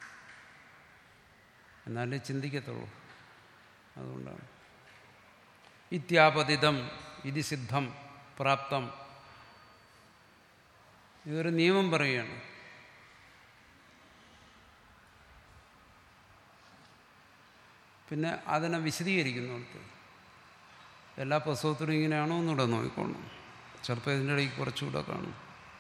എന്നാലേ ചിന്തിക്കത്തുള്ളൂ. അതുകൊണ്ടാണ് ഇത്യാപതിതം ഇതി സിദ്ധം പ്രാപ്തം. ഇതൊരു നിയമം പറയുകയാണ്. പിന്നെ അതിനെ വിശദീകരിക്കുന്നുണ്ട്. എല്ലാ പുസ്തകത്തിലും ഇങ്ങനെയാണോ എന്നിവിടെ നോക്കിക്കോണം. ചിലപ്പോൾ ഇതിൻ്റെ ഇടയ്ക്ക് കുറച്ചുകൂടെ കാണും.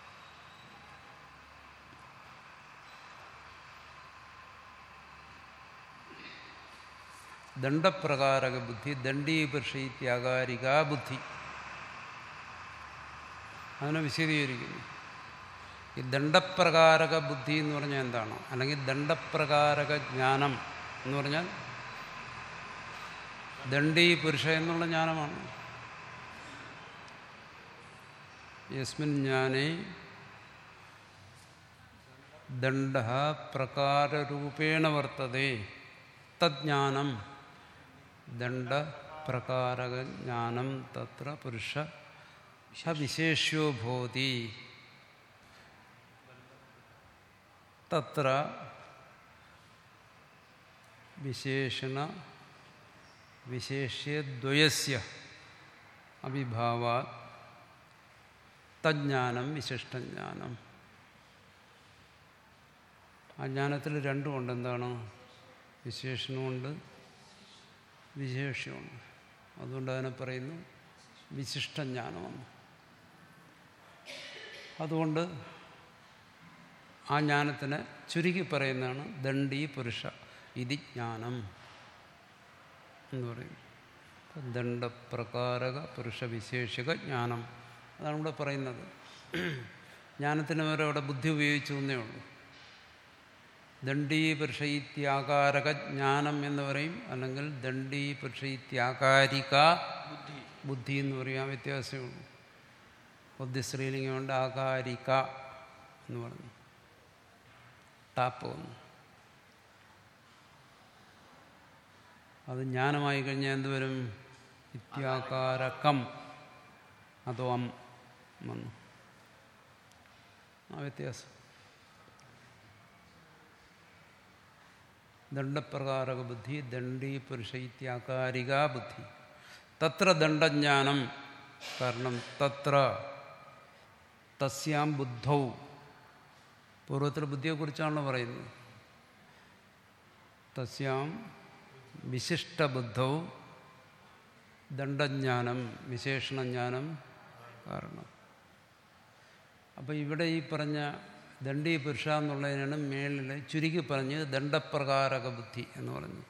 ദണ്ഡപ്രകാരക ബുദ്ധി ദണ്ഡീപർഷയിത്യാകാരിക ബുദ്ധി അതിനെ വിശദീകരിക്കുന്നു. ഈ ദണ്ഡപ്രകാരക ബുദ്ധി എന്ന് പറഞ്ഞാൽ എന്താണ്? അല്ലെങ്കിൽ ദണ്ഡപ്രകാരക ജ്ഞാനം എന്ന് പറഞ്ഞാൽ ദണ്ഡീ പുരുഷ എന്നുള്ള ജ്ഞാനമാണ്. യസ്മിൻ ജ്ഞാനേ ദണ്ഡ പ്രകാരരൂപേണ വർത്തതേ തജ്ഞാനം ദണ്ഡപ്രകാരക ജ്ഞാനം തത്ര പുരുഷ വിശേഷ്യോ ഭവതി. തത്ര വിശേഷണ വിശേഷ്യദ്വയസ്യ അവിഭാവാത് തജ്ഞാനം വിശിഷ്ടജ്ഞാനം. ആ ജ്ഞാനത്തിൽ രണ്ടുമുണ്ട്. എന്താണ്? വിശേഷണമുണ്ട്, വിശേഷ്യമുണ്ട്. അതുകൊണ്ട് അതിനെ പറയുന്നു വിശിഷ്ടജ്ഞാനമാണ്. അതുകൊണ്ട് ആ ജ്ഞാനത്തിനെ ചുരുക്കി പറയുന്നതാണ് ദണ്ഡീ പുരുഷ ഇതി ജ്ഞാനം എന്ന് പറയും. ദണ്ഡപ്രകാരക പുരുഷവിശേഷക ജ്ഞാനം അതാണ് ഇവിടെ പറയുന്നത്. ജ്ഞാനത്തിന് വരെ അവിടെ ബുദ്ധി ഉപയോഗിച്ചു എന്നേ ഉള്ളൂ. ദണ്ഡീ പുരുഷയിത്യാകാരക ജ്ഞാനം എന്ന് പറയും, അല്ലെങ്കിൽ ദണ്ഡീ പുരുഷയിത്യാകാരിക ബുദ്ധി ബുദ്ധി എന്ന് പറയാൻ വ്യത്യാസമേ ഉള്ളൂ. ബുദ്ധിശ്രീലിംഗമുണ്ട്, ആകാരിക എന്ന് പറഞ്ഞു ടാപ്പ് വന്നു. അത് ജ്ഞാനമായി കഴിഞ്ഞാൽ എന്തുവരും? ഇത്യാകാരകം അതോ അം വന്നു. ആ വ്യത്യാസം. ദണ്ഡപ്രകാരക ബുദ്ധി ദണ്ഡീ പുരുഷ ഇത്യാകാരിക ബുദ്ധി. തത്ര ദണ്ഡജ്ഞാനം. കാരണം തത്ര തസ്യാം ബുദ്ധൗ. പൂർവ്വത്തിൽ ബുദ്ധിയെക്കുറിച്ചാണല്ലോ പറയുന്നത്. തസ്യാം വിശിഷ്ടബുദ്ധൗ ദണ്ഡജ്ഞാനം വിശേഷണജ്ഞാനം കാരണം. അപ്പോൾ ഇവിടെ ഈ പറഞ്ഞ ദണ്ഡീ പുരുഷ എന്നുള്ളതിനാണ് മേളിൽ ചുരുക്കി പറഞ്ഞ് ദണ്ഡപ്രകാരക ബുദ്ധി എന്ന് പറഞ്ഞു.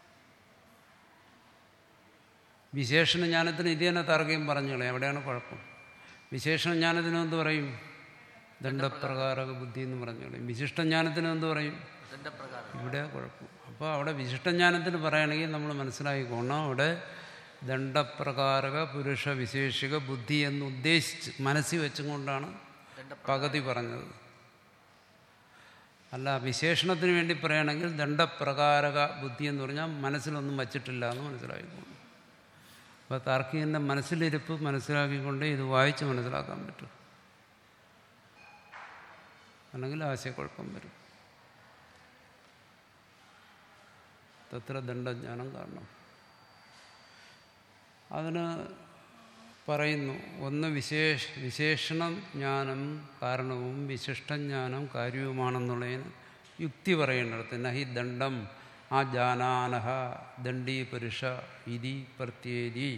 വിശേഷണജ്ഞാനത്തിന് ഇത് തന്നെ താർക്കികം പറഞ്ഞോളെ. എവിടെയാണ് കുഴപ്പം? വിശേഷണജ്ഞാനത്തിന് എന്ത് പറയും? ദണ്ഡപ്രകാരക ബുദ്ധി എന്ന് പറഞ്ഞോളെ. വിശിഷ്ടജ്ഞാനത്തിന് എന്ത് പറയും? ഇവിടെ കുഴപ്പം. അപ്പോൾ അവിടെ വിശിഷ്ടജ്ഞാനത്തിന് പറയുകയാണെങ്കിൽ നമ്മൾ മനസ്സിലാക്കിക്കോണം, അവിടെ ദണ്ഡപ്രകാരക പുരുഷ വിശേഷിക ബുദ്ധി എന്ന് ഉദ്ദേശിച്ച് മനസ്സിൽ വെച്ചും കൊണ്ടാണ് പകുതി പറഞ്ഞത്. അല്ല, വിശേഷണത്തിന് വേണ്ടി പറയുകയാണെങ്കിൽ ദണ്ഡപ്രകാരക ബുദ്ധി എന്ന് പറഞ്ഞാൽ മനസ്സിലൊന്നും വച്ചിട്ടില്ല എന്ന് മനസ്സിലാക്കിക്കോണം. അപ്പോൾ താർക്കികൻ്റെ മനസ്സിലിരിപ്പ് മനസ്സിലാക്കിക്കൊണ്ട് ഇത് വായിച്ച് മനസ്സിലാക്കാൻ പറ്റും, അല്ലെങ്കിൽ ആശയക്കുഴപ്പം വരും. തത്ര ദണ്ഡജ്ഞാനം കാരണം. അതിന് പറയുന്നു, ഒന്ന് വിശേഷ വിശേഷണം ജ്ഞാനം കാരണവും വിശിഷ്ടജ്ഞാനം കാര്യവുമാണെന്നുള്ളതിന് യുക്തി പറയേണ്ടിടത്ത് നഹി ദണ്ഡം ആ ജാനാനഹ ദണ്ഡീ പുരുഷ ഇതി പ്രത്യേതി.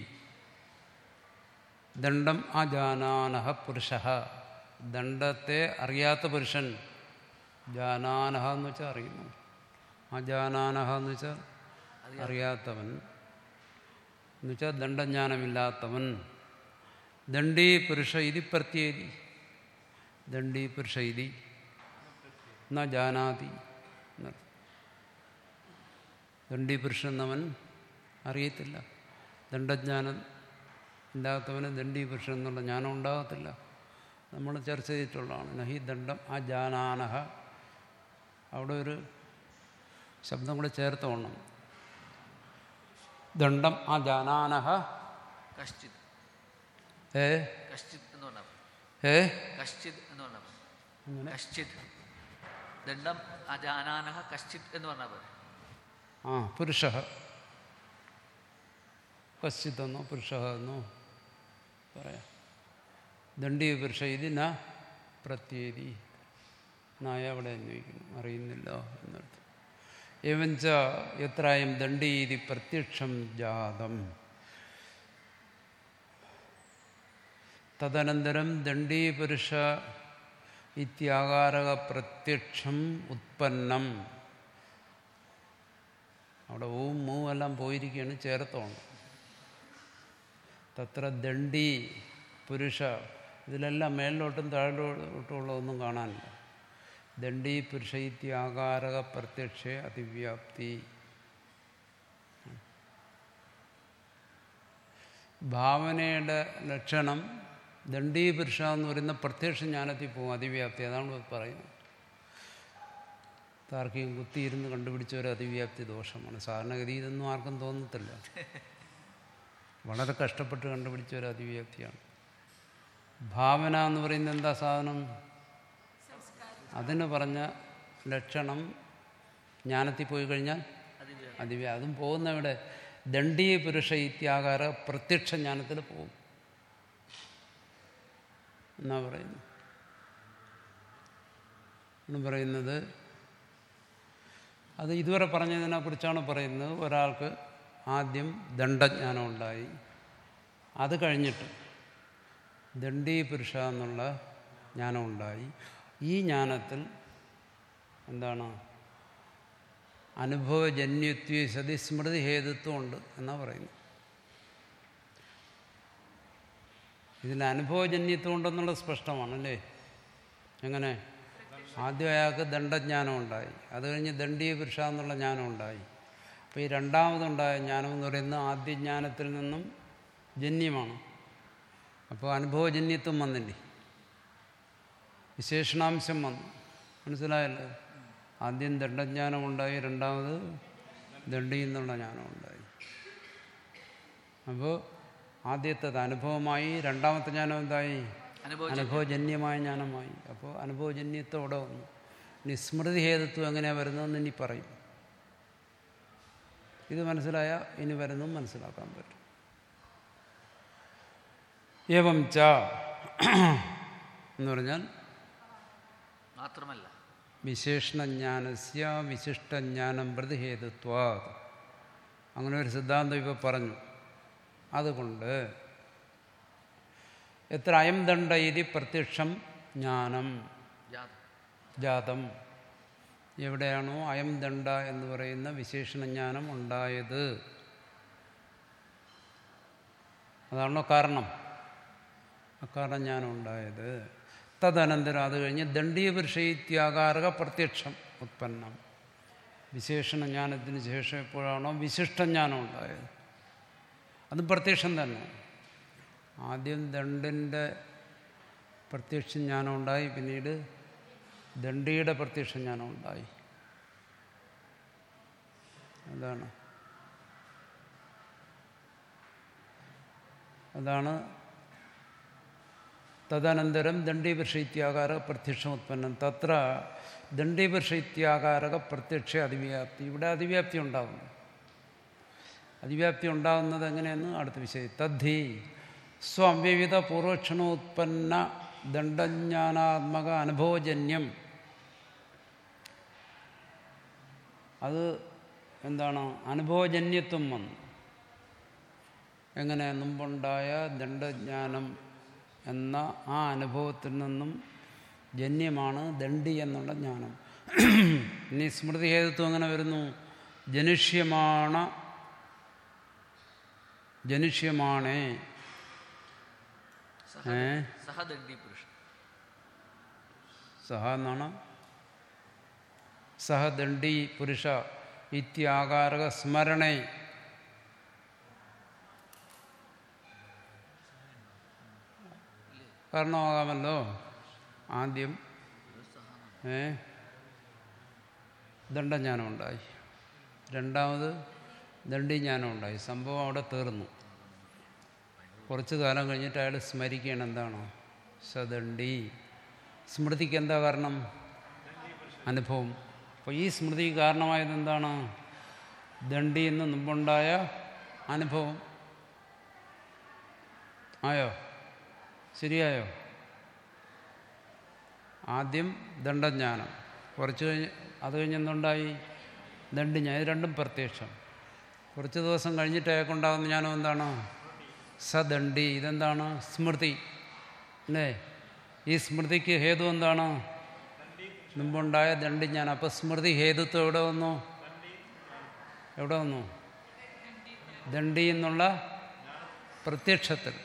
ദണ്ഡം ആ ജാനാനഹ പുരുഷ. ദണ്ഡത്തെ അറിയാത്ത പുരുഷൻ. ജാനാനഹ എന്ന് വെച്ചാൽ അറിയുന്നു. ആ ജാനാനഹ എന്ന് വെച്ചാൽ അറിയാത്തവൻ എന്ന് വെച്ചാൽ ദണ്ഡജ്ഞാനമില്ലാത്തവൻ. ദണ്ഡീ പുരുഷ ഇതി പ്രത്യേതി. ദണ്ഡീ പുരുഷ ഇതി ന ജാനാതി എന്നർത്ഥം. ദണ്ഡീ പുരുഷൻ എന്നവൻ അറിയത്തില്ല. ദണ്ഡജ്ഞാനം ഇല്ലാത്തവന് ദണ്ഡീ പുരുഷൻ എന്നുള്ള ജ്ഞാനം ഉണ്ടാകത്തില്ല. നമ്മൾ ചർച്ച ചെയ്തിട്ടുള്ളതാണ്. നഹി ദണ്ഡം ആ ജാനാനഹ. അവിടെ ഒരു ശബ്ദം കൂടെ ചേർത്ത് കൊള്ളണം. ദണ്ഡം ആ ജാനാനഹ
കശ്ചിത്
ഏ
കശ്ചിത് എന്ന് പറഞ്ഞാൽ
ഏ
കശ്ചിത് എന്ന് പറഞ്ഞാൽ കശ്ചിത് ദണ്ഡം അജാനാനഹ കശ്ചിത് എന്ന് പറഞ്ഞാൽ പോലെ.
ആ പുരുഷ കശ്ചിത്തെന്നോ പുരുഷ എന്നോ പറയാം. ദണ്ഡീ പുരുഷ ഇത് ന പ്രത്യേതി നായ അവിടെ അന്വയിക്കുന്നു. അറിയുന്നില്ല എന്നർത്ഥം. എവഞ്ച എത്രായം ദണ്ഡീതി പ്രത്യക്ഷം ജാതം തദനന്തരം ദണ്ഡീ പുരുഷ ഇത്യാകാരക പ്രത്യക്ഷം ഉത്പന്നം. അവിടെ ഊവും മൂവും എല്ലാം പോയിരിക്കുകയാണ്, ചേർത്തോണം. തത്ര ദണ്ഡി പുരുഷ ഇതിലെല്ലാം മേലിലോട്ടും താഴോട്ടുള്ളതൊന്നും കാണാനില്ല. ദണ്ഡീ പുരുഷ ഇത്യാകാരക പ്രത്യക്ഷ അതിവ്യാപ്തി. ഭാവനയുടെ ലക്ഷണം ദണ്ഡീ പുരുഷ എന്ന് പറയുന്ന പ്രത്യക്ഷ ജ്ഞാനത്തിൽ പോകും, അതിവ്യാപ്തി. അതാണ് പറയുന്നത്. താർക്കികം കുത്തിയിരുന്ന് കണ്ടുപിടിച്ച ഒരു അതിവ്യാപ്തി ദോഷമാണ്. സാധാരണഗതി ഇതൊന്നും ആർക്കും തോന്നത്തില്ല. വളരെ കഷ്ടപ്പെട്ട് കണ്ടുപിടിച്ച ഒരു അതിവ്യാപ്തിയാണ്. ഭാവന എന്ന് പറയുന്നത് എന്താ സാധനം? അതിന് പറഞ്ഞ ലക്ഷണം ജ്ഞാനത്തിൽ പോയി കഴിഞ്ഞാൽ അതിവ്യാ അതും പോകുന്ന ഇവിടെ ദണ്ഡീ പുരുഷ ഇത്യാകാര പ്രത്യക്ഷ ജ്ഞാനത്തിൽ പോകും എന്നാ പറയുന്നു. എന്ന് പറയുന്നത് അത് ഇതുവരെ പറഞ്ഞതിനെ കുറിച്ചാണ് പറയുന്നത്. ഒരാൾക്ക് ആദ്യം ദണ്ഡജ്ഞാനം ഉണ്ടായി, അത് കഴിഞ്ഞിട്ട് ദണ്ഡീ പുരുഷ എന്നുള്ള ജ്ഞാനം ഉണ്ടായി. ഈ ജ്ഞാനത്തിൽ എന്താണ്? അനുഭവജന്യത്വ സതി സ്മൃതി ഹേതുത്വം ഉണ്ട് എന്നാണ് പറയുന്നത്. ഇതിൽ അനുഭവജന്യത്വം ഉണ്ടെന്നുള്ളത് സ്പഷ്ടമാണല്ലേ? എങ്ങനെ? ആദ്യം അയാൾക്ക് ദണ്ഡജ്ഞാനം ഉണ്ടായി, അത് കഴിഞ്ഞ് ദണ്ഡീ പുരുഷ എന്നുള്ള ജ്ഞാനം ഉണ്ടായി. അപ്പോൾ ഈ രണ്ടാമതുണ്ടായ ജ്ഞാനം എന്ന് പറയുന്നത് ആദ്യ ജ്ഞാനത്തിൽ നിന്നും ജന്യമാണ്. അപ്പോൾ അനുഭവജന്യത്വം വന്നില്ലേ, വിശേഷണാംശം വന്നു. മനസ്സിലായല്ലോ? ആദ്യം ദണ്ഡജ്ഞാനം ഉണ്ടായി, രണ്ടാമത് ദണ്ഡി എന്നുള്ള ജ്ഞാനം ഉണ്ടായി. അപ്പോൾ ആദ്യത്തേത് അനുഭവമായി, രണ്ടാമത്തെ ജ്ഞാനം എന്തായി? അനുഭവജന്യമായ ജ്ഞാനമായി. അപ്പോൾ അനുഭവജന്യത്തോടെ വന്നു. ഇനി സ്മൃതി ഹേതുത്വം എങ്ങനെയാണ് വരുന്നതെന്ന് ഇനി പറയും. ഇത് മനസ്സിലായാൽ ഇനി വരുന്നതും മനസ്സിലാക്കാൻ പറ്റും. ഏവം ച എന്ന് പറഞ്ഞാൽ
മാത്രമല്ല
വിശേഷണജ്ഞാനസ്യ വിശിഷ്ടജ്ഞാനം പ്രതി ഹേതുത്വാ. അങ്ങനെ ഒരു സിദ്ധാന്തം ഇപ്പോൾ പറഞ്ഞു. അതുകൊണ്ട് എത്ര അയം ദണ്ഡ ഇതി പ്രത്യക്ഷം ജ്ഞാനം ജാതം, എവിടെയാണോ അയം ദണ്ഡ എന്ന് പറയുന്ന വിശേഷണജ്ഞാനം ഉണ്ടായത്, അതാണോ കാരണം, അക്കാരണം ജ്ഞാനം ഉണ്ടായത്. തദനന്തരം അത് കഴിഞ്ഞ് ദണ്ഡീ പുരുഷ ഇത്യാകാരക പ്രത്യക്ഷം ഉത്പന്നം. വിശേഷണജ്ഞാനത്തിന് ശേഷം എപ്പോഴാണോ വിശിഷ്ടജ്ഞാനം ഉണ്ടായത്, അത് പ്രത്യക്ഷം തന്നെ. ആദ്യം ദണ്ഡിൻ്റെ പ്രത്യക്ഷ ജ്ഞാനം ഉണ്ടായി, പിന്നീട് ദണ്ഡിയുടെ പ്രത്യക്ഷ ജ്ഞാനം ഉണ്ടായി. അതാണ് അതാണ് തദനന്തരം ദണ്ഡീപുരുഷ ഇത്യാകാര പ്രത്യക്ഷം ഉത്പന്നം. തത്ര ദണ്ഡീപുരുഷ ഇത്യാകാരക പ്രത്യക്ഷ അതിവ്യാപ്തി. ഇവിടെ അതിവ്യാപ്തി ഉണ്ടാകുന്നു. അതിവ്യാപ്തി ഉണ്ടാകുന്നത് എങ്ങനെയെന്ന് അടുത്ത വിഷയം. തദ്ധി സ്വവിവിധ പൂർവക്ഷണോത്പന്ന ദണ്ഡജ്ഞാനാത്മക അനുഭവജന്യം. അത് എന്താണ്? അനുഭവജന്യത്വം വന്നു. എങ്ങനെ? മുമ്പുണ്ടായ ദണ്ഡജ്ഞാനം എന്ന ആ അനുഭവത്തിൽ നിന്നും ജന്യമാണ് ദണ്ഡി എന്നുള്ള ജ്ഞാനം. ഇനി സ്മൃതി ഹേതുത്വം എങ്ങനെ വരുന്നു? ജനുഷ്യമാണ് ജനുഷ്യമാണേ സഹ എന്നാണ്. സഹ ദണ്ഡി പുരുഷ ഇത്യാകാരക സ്മരണേ. കാരണമാകാമല്ലോ. ആദ്യം ഏ ദണ്ഡജ്ഞാനം ഉണ്ടായി, രണ്ടാമത് ദണ്ഡിജ്ഞാനം ഉണ്ടായി. സംഭവം അവിടെ തീർന്നു. കുറച്ചു കാലം കഴിഞ്ഞിട്ട് അയാൾ സ്മരിക്കുകയാണ് എന്താണ് സദണ്ഡി. സ്മൃതിക്ക് എന്താ കാരണം? അനുഭവം. അപ്പോൾ ഈ സ്മൃതിക്ക് കാരണമായത് എന്താണ്? ദണ്ഡി എന്ന് മുമ്പുണ്ടായ അനുഭവം. ആയോ? ശരിയായോ? ആദ്യം ദണ്ഡജ്ഞാനം, കുറച്ച് കഴിഞ്ഞ് അത് കഴിഞ്ഞെന്തുണ്ടായി? ദണ്ഡിജ്ഞാനം. ഇത് രണ്ടും പ്രത്യക്ഷം. കുറച്ച് ദിവസം കഴിഞ്ഞിട്ട് അയാൾക്കുണ്ടാകുന്ന ജ്ഞാനം എന്താണ്? സദണ്ഡി. ഇതെന്താണ്? സ്മൃതി അല്ലേ? ഈ സ്മൃതിക്ക് ഹേതു എന്താണ്? മുമ്പുണ്ടായ ദണ്ഡിജ്ഞാനം. അപ്പോൾ സ്മൃതി ഹേതുത്വം എവിടെ വന്നു? എവിടെ വന്നു? ദണ്ഡി എന്നുള്ള പ്രത്യക്ഷത്തിൽ.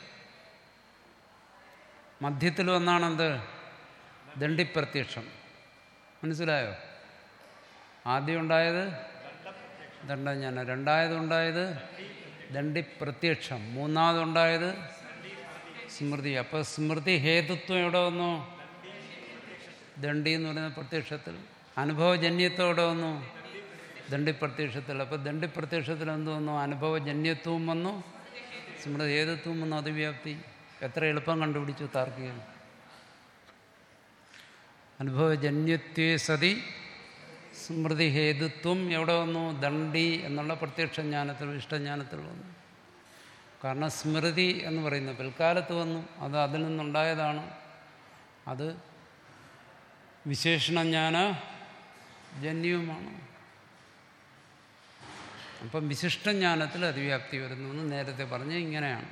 മധ്യത്തിൽ വന്നാണെന്ത്? ദണ്ഡിപ്രത്യക്ഷം. മനസ്സിലായോ? ആദ്യം ഉണ്ടായത് ദണ്ഡജ്ഞാനം, രണ്ടാമതുണ്ടായത് ദണ്ഡിപ്രത്യക്ഷം, മൂന്നാമതുണ്ടായത് സ്മൃതി. അപ്പോൾ സ്മൃതി ഹേതുത്വം എവിടെ വന്നു? ദണ്ഡി എന്ന് പറയുന്ന പ്രത്യക്ഷത്തിൽ. അനുഭവജന്യത്വം എവിടെ വന്നു? ദണ്ഡിപ്രത്യക്ഷത്തിൽ. അപ്പോൾ ദണ്ഡിപ്രത്യക്ഷത്തിൽ എന്ത് വന്നു? അനുഭവജന്യത്വവും വന്നു, സ്മൃതി ഹേതുത്വവും വന്നു, അതിവ്യാപ്തി. എത്ര എളുപ്പം കണ്ടുപിടിച്ചു താർക്കികൻ. അനുഭവജന്യത്വേ സതി സ്മൃതി ഹേതുത്വം എവിടെ വന്നു? ദണ്ഡി എന്നുള്ള പ്രത്യക്ഷ ജ്ഞാനത്തിൽ, ഇഷ്ടജ്ഞാനത്തിൽ വന്നു. കാരണം സ്മൃതി എന്ന് പറയുന്നത് പിൽക്കാലത്ത് വന്നു, അത് അതിൽ നിന്നുണ്ടായതാണ്. അത് വിശേഷണജ്ഞാന ജന്യവുമാണ്. അപ്പം വിശിഷ്ടജ്ഞാനത്തിൽ അതിവ്യാപ്തി വരുന്നു എന്ന് നേരത്തെ പറഞ്ഞ് ഇങ്ങനെയാണ്.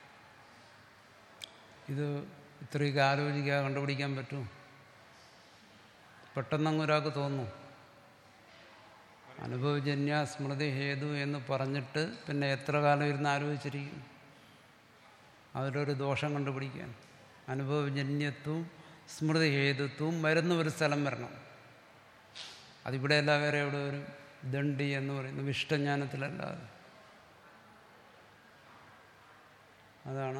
ഇത് ഇത്രയൊക്കെ ആലോചിക്കുക, കണ്ടുപിടിക്കാൻ പറ്റും? പെട്ടെന്നങ്ങ് ഒരാൾക്ക് തോന്നും. അനുഭവജന്യ സ്മൃതി ഹേതു എന്ന് പറഞ്ഞിട്ട് പിന്നെ എത്ര കാലം ഇരുന്ന് ആലോചിച്ചിരിക്കും അതിലൊരു ദോഷം കണ്ടുപിടിക്കാൻ? അനുഭവജന്യത്വവും സ്മൃതി ഹേതുത്വവും വരുന്ന ഒരു സ്ഥലം വരണം. അതിവിടെ അല്ല, വേറെ എവിടെ വരും? ദണ്ഡി എന്ന് പറയുന്നത് വിഷ്ടജ്ഞാനത്തിലല്ലാതെ. അതാണ്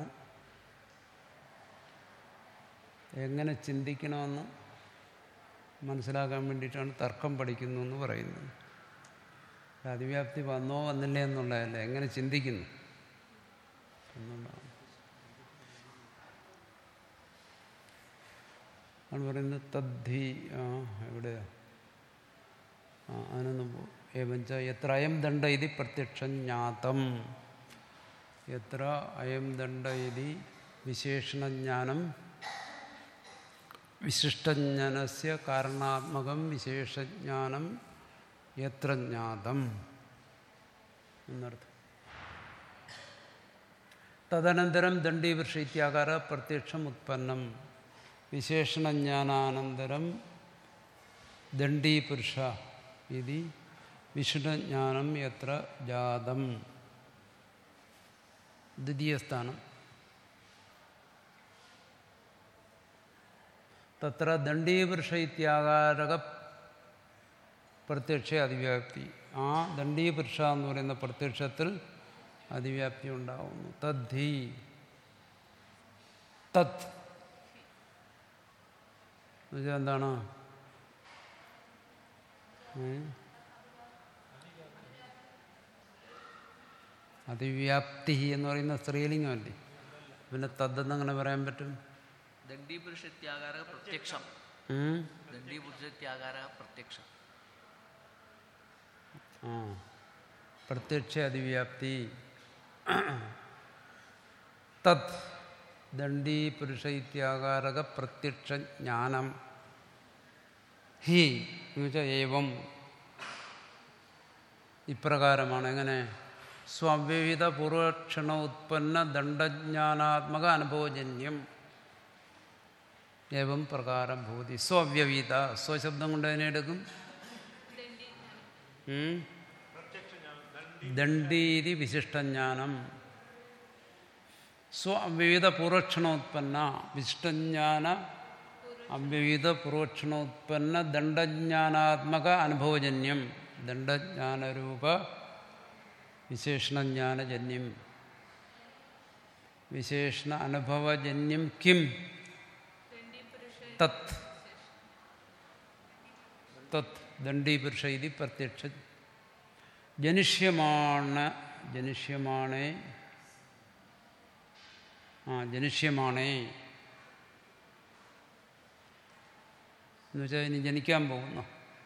എങ്ങനെ ചിന്തിക്കണമെന്ന് മനസ്സിലാക്കാൻ വേണ്ടിയിട്ടാണ് തർക്കം പഠിക്കുന്നു എന്ന് പറയുന്നത്. അതിവ്യാപ്തി വന്നോ വന്നില്ലേ എന്നുള്ളതല്ല, എങ്ങനെ ചിന്തിക്കുന്നു എന്നുള്ളതാണ്. ആണ് പറയുന്നത് തദ്ധി. ആ എവിടെയാ? ആ അതിനൊന്നും ഏവഞ്ച എത്ര അയം ദണ്ഡ ഇതി പ്രത്യക്ഷം ജ്ഞാതം. എത്ര അയം ദണ്ഡ ഇതി വിശേഷണജ്ഞാനം വിശിഷ്ടജ്ഞാനസ്യ കാരണാത്മകം വിശേഷജ്ഞാനം എത്ര ജ്ഞാതം എന്നർത്ഥം. തദനന്തരം ദണ്ഡീവൃഷ ഇത്യാകാര പ്രത്യക്ഷം ഉത്പന്നം. വിശേഷണജ്ഞാനാനന്തരം ദണ്ഡീപുരുഷ ഇതി വിശുദ്ധജ്ഞാനം എത്ര ജാതം. ദ്വിതീയസ്ഥാനം. തത്ര ദണ്ഡീപുരുഷ ഇത്യാകാരക പ്രത്യക്ഷ അതിവ്യാപ്തി. ആ ദണ്ഡീപുരുഷ എന്ന് പറയുന്ന പ്രത്യക്ഷത്തിൽ അതിവ്യാപ്തി ഉണ്ടാവുന്നു. തദ്ധി തത് എന്നുവെച്ചാൽ എന്താണ്? അതിവ്യാപ്തി എന്ന് പറയുന്ന സ്ത്രീലിംഗമല്ലേ, പിന്നെ തദ്ദെന്നങ്ങനെ പറയാൻ പറ്റും?
ദണ്ഡീപുരുഷത്യാകാര പ്രത്യക്ഷം. ദണ്ഡീപുരുഷത്യാകാര പ്രത്യക്ഷം.
ആ പ്രത്യക്ഷ അതിവ്യാപ്തി. തത് ദണ്ഡീപുരുഷ ഇത്യാകാരക പ്രത്യക്ഷ ജ്ഞാനം ഹി എന്ന് വെച്ചാൽ ഏവം ഇപ്രകാരമാണ്. എങ്ങനെ? സ്വവ്യവിധ പൂർവക്ഷണ ഉത്പന്ന ദണ്ഡജ്ഞാനാത്മക അനുഭവജന്യം ഏവം പ്രകാരം ഭൂതി. സ്വവ്യവിധ, സ്വശബ്ദം കൊണ്ട് അതിനെ എടുക്കും. ദണ്ഡീതി വിശിഷ്ടജ്ഞാനം. സ്വവിവിധ പൂർവക്ഷണോത്പന്ന വിശിഷ്ടജ്ഞാന അവ്യവീത പൂർവക്ഷണോത്പന്ന ദണ്ഡജ്ഞാനാത്മക അനുഭവജന്യം ദണ്ഡജ്ഞാനരൂപ വിശേഷണജ്ഞാനജന്യം വിശേഷണ അനുഭവജന്യം കിം തത് തത് ദണ്ഡീപുരുഷ ഇതി പ്രത്യക്ഷ ജനിഷ്യമാണ് ജനിഷ്യമാണേ ആ ജനിഷ്യമാണേ എന്നുവെച്ചാൽ ഇനി ജനിക്കാൻ പോകുന്നു.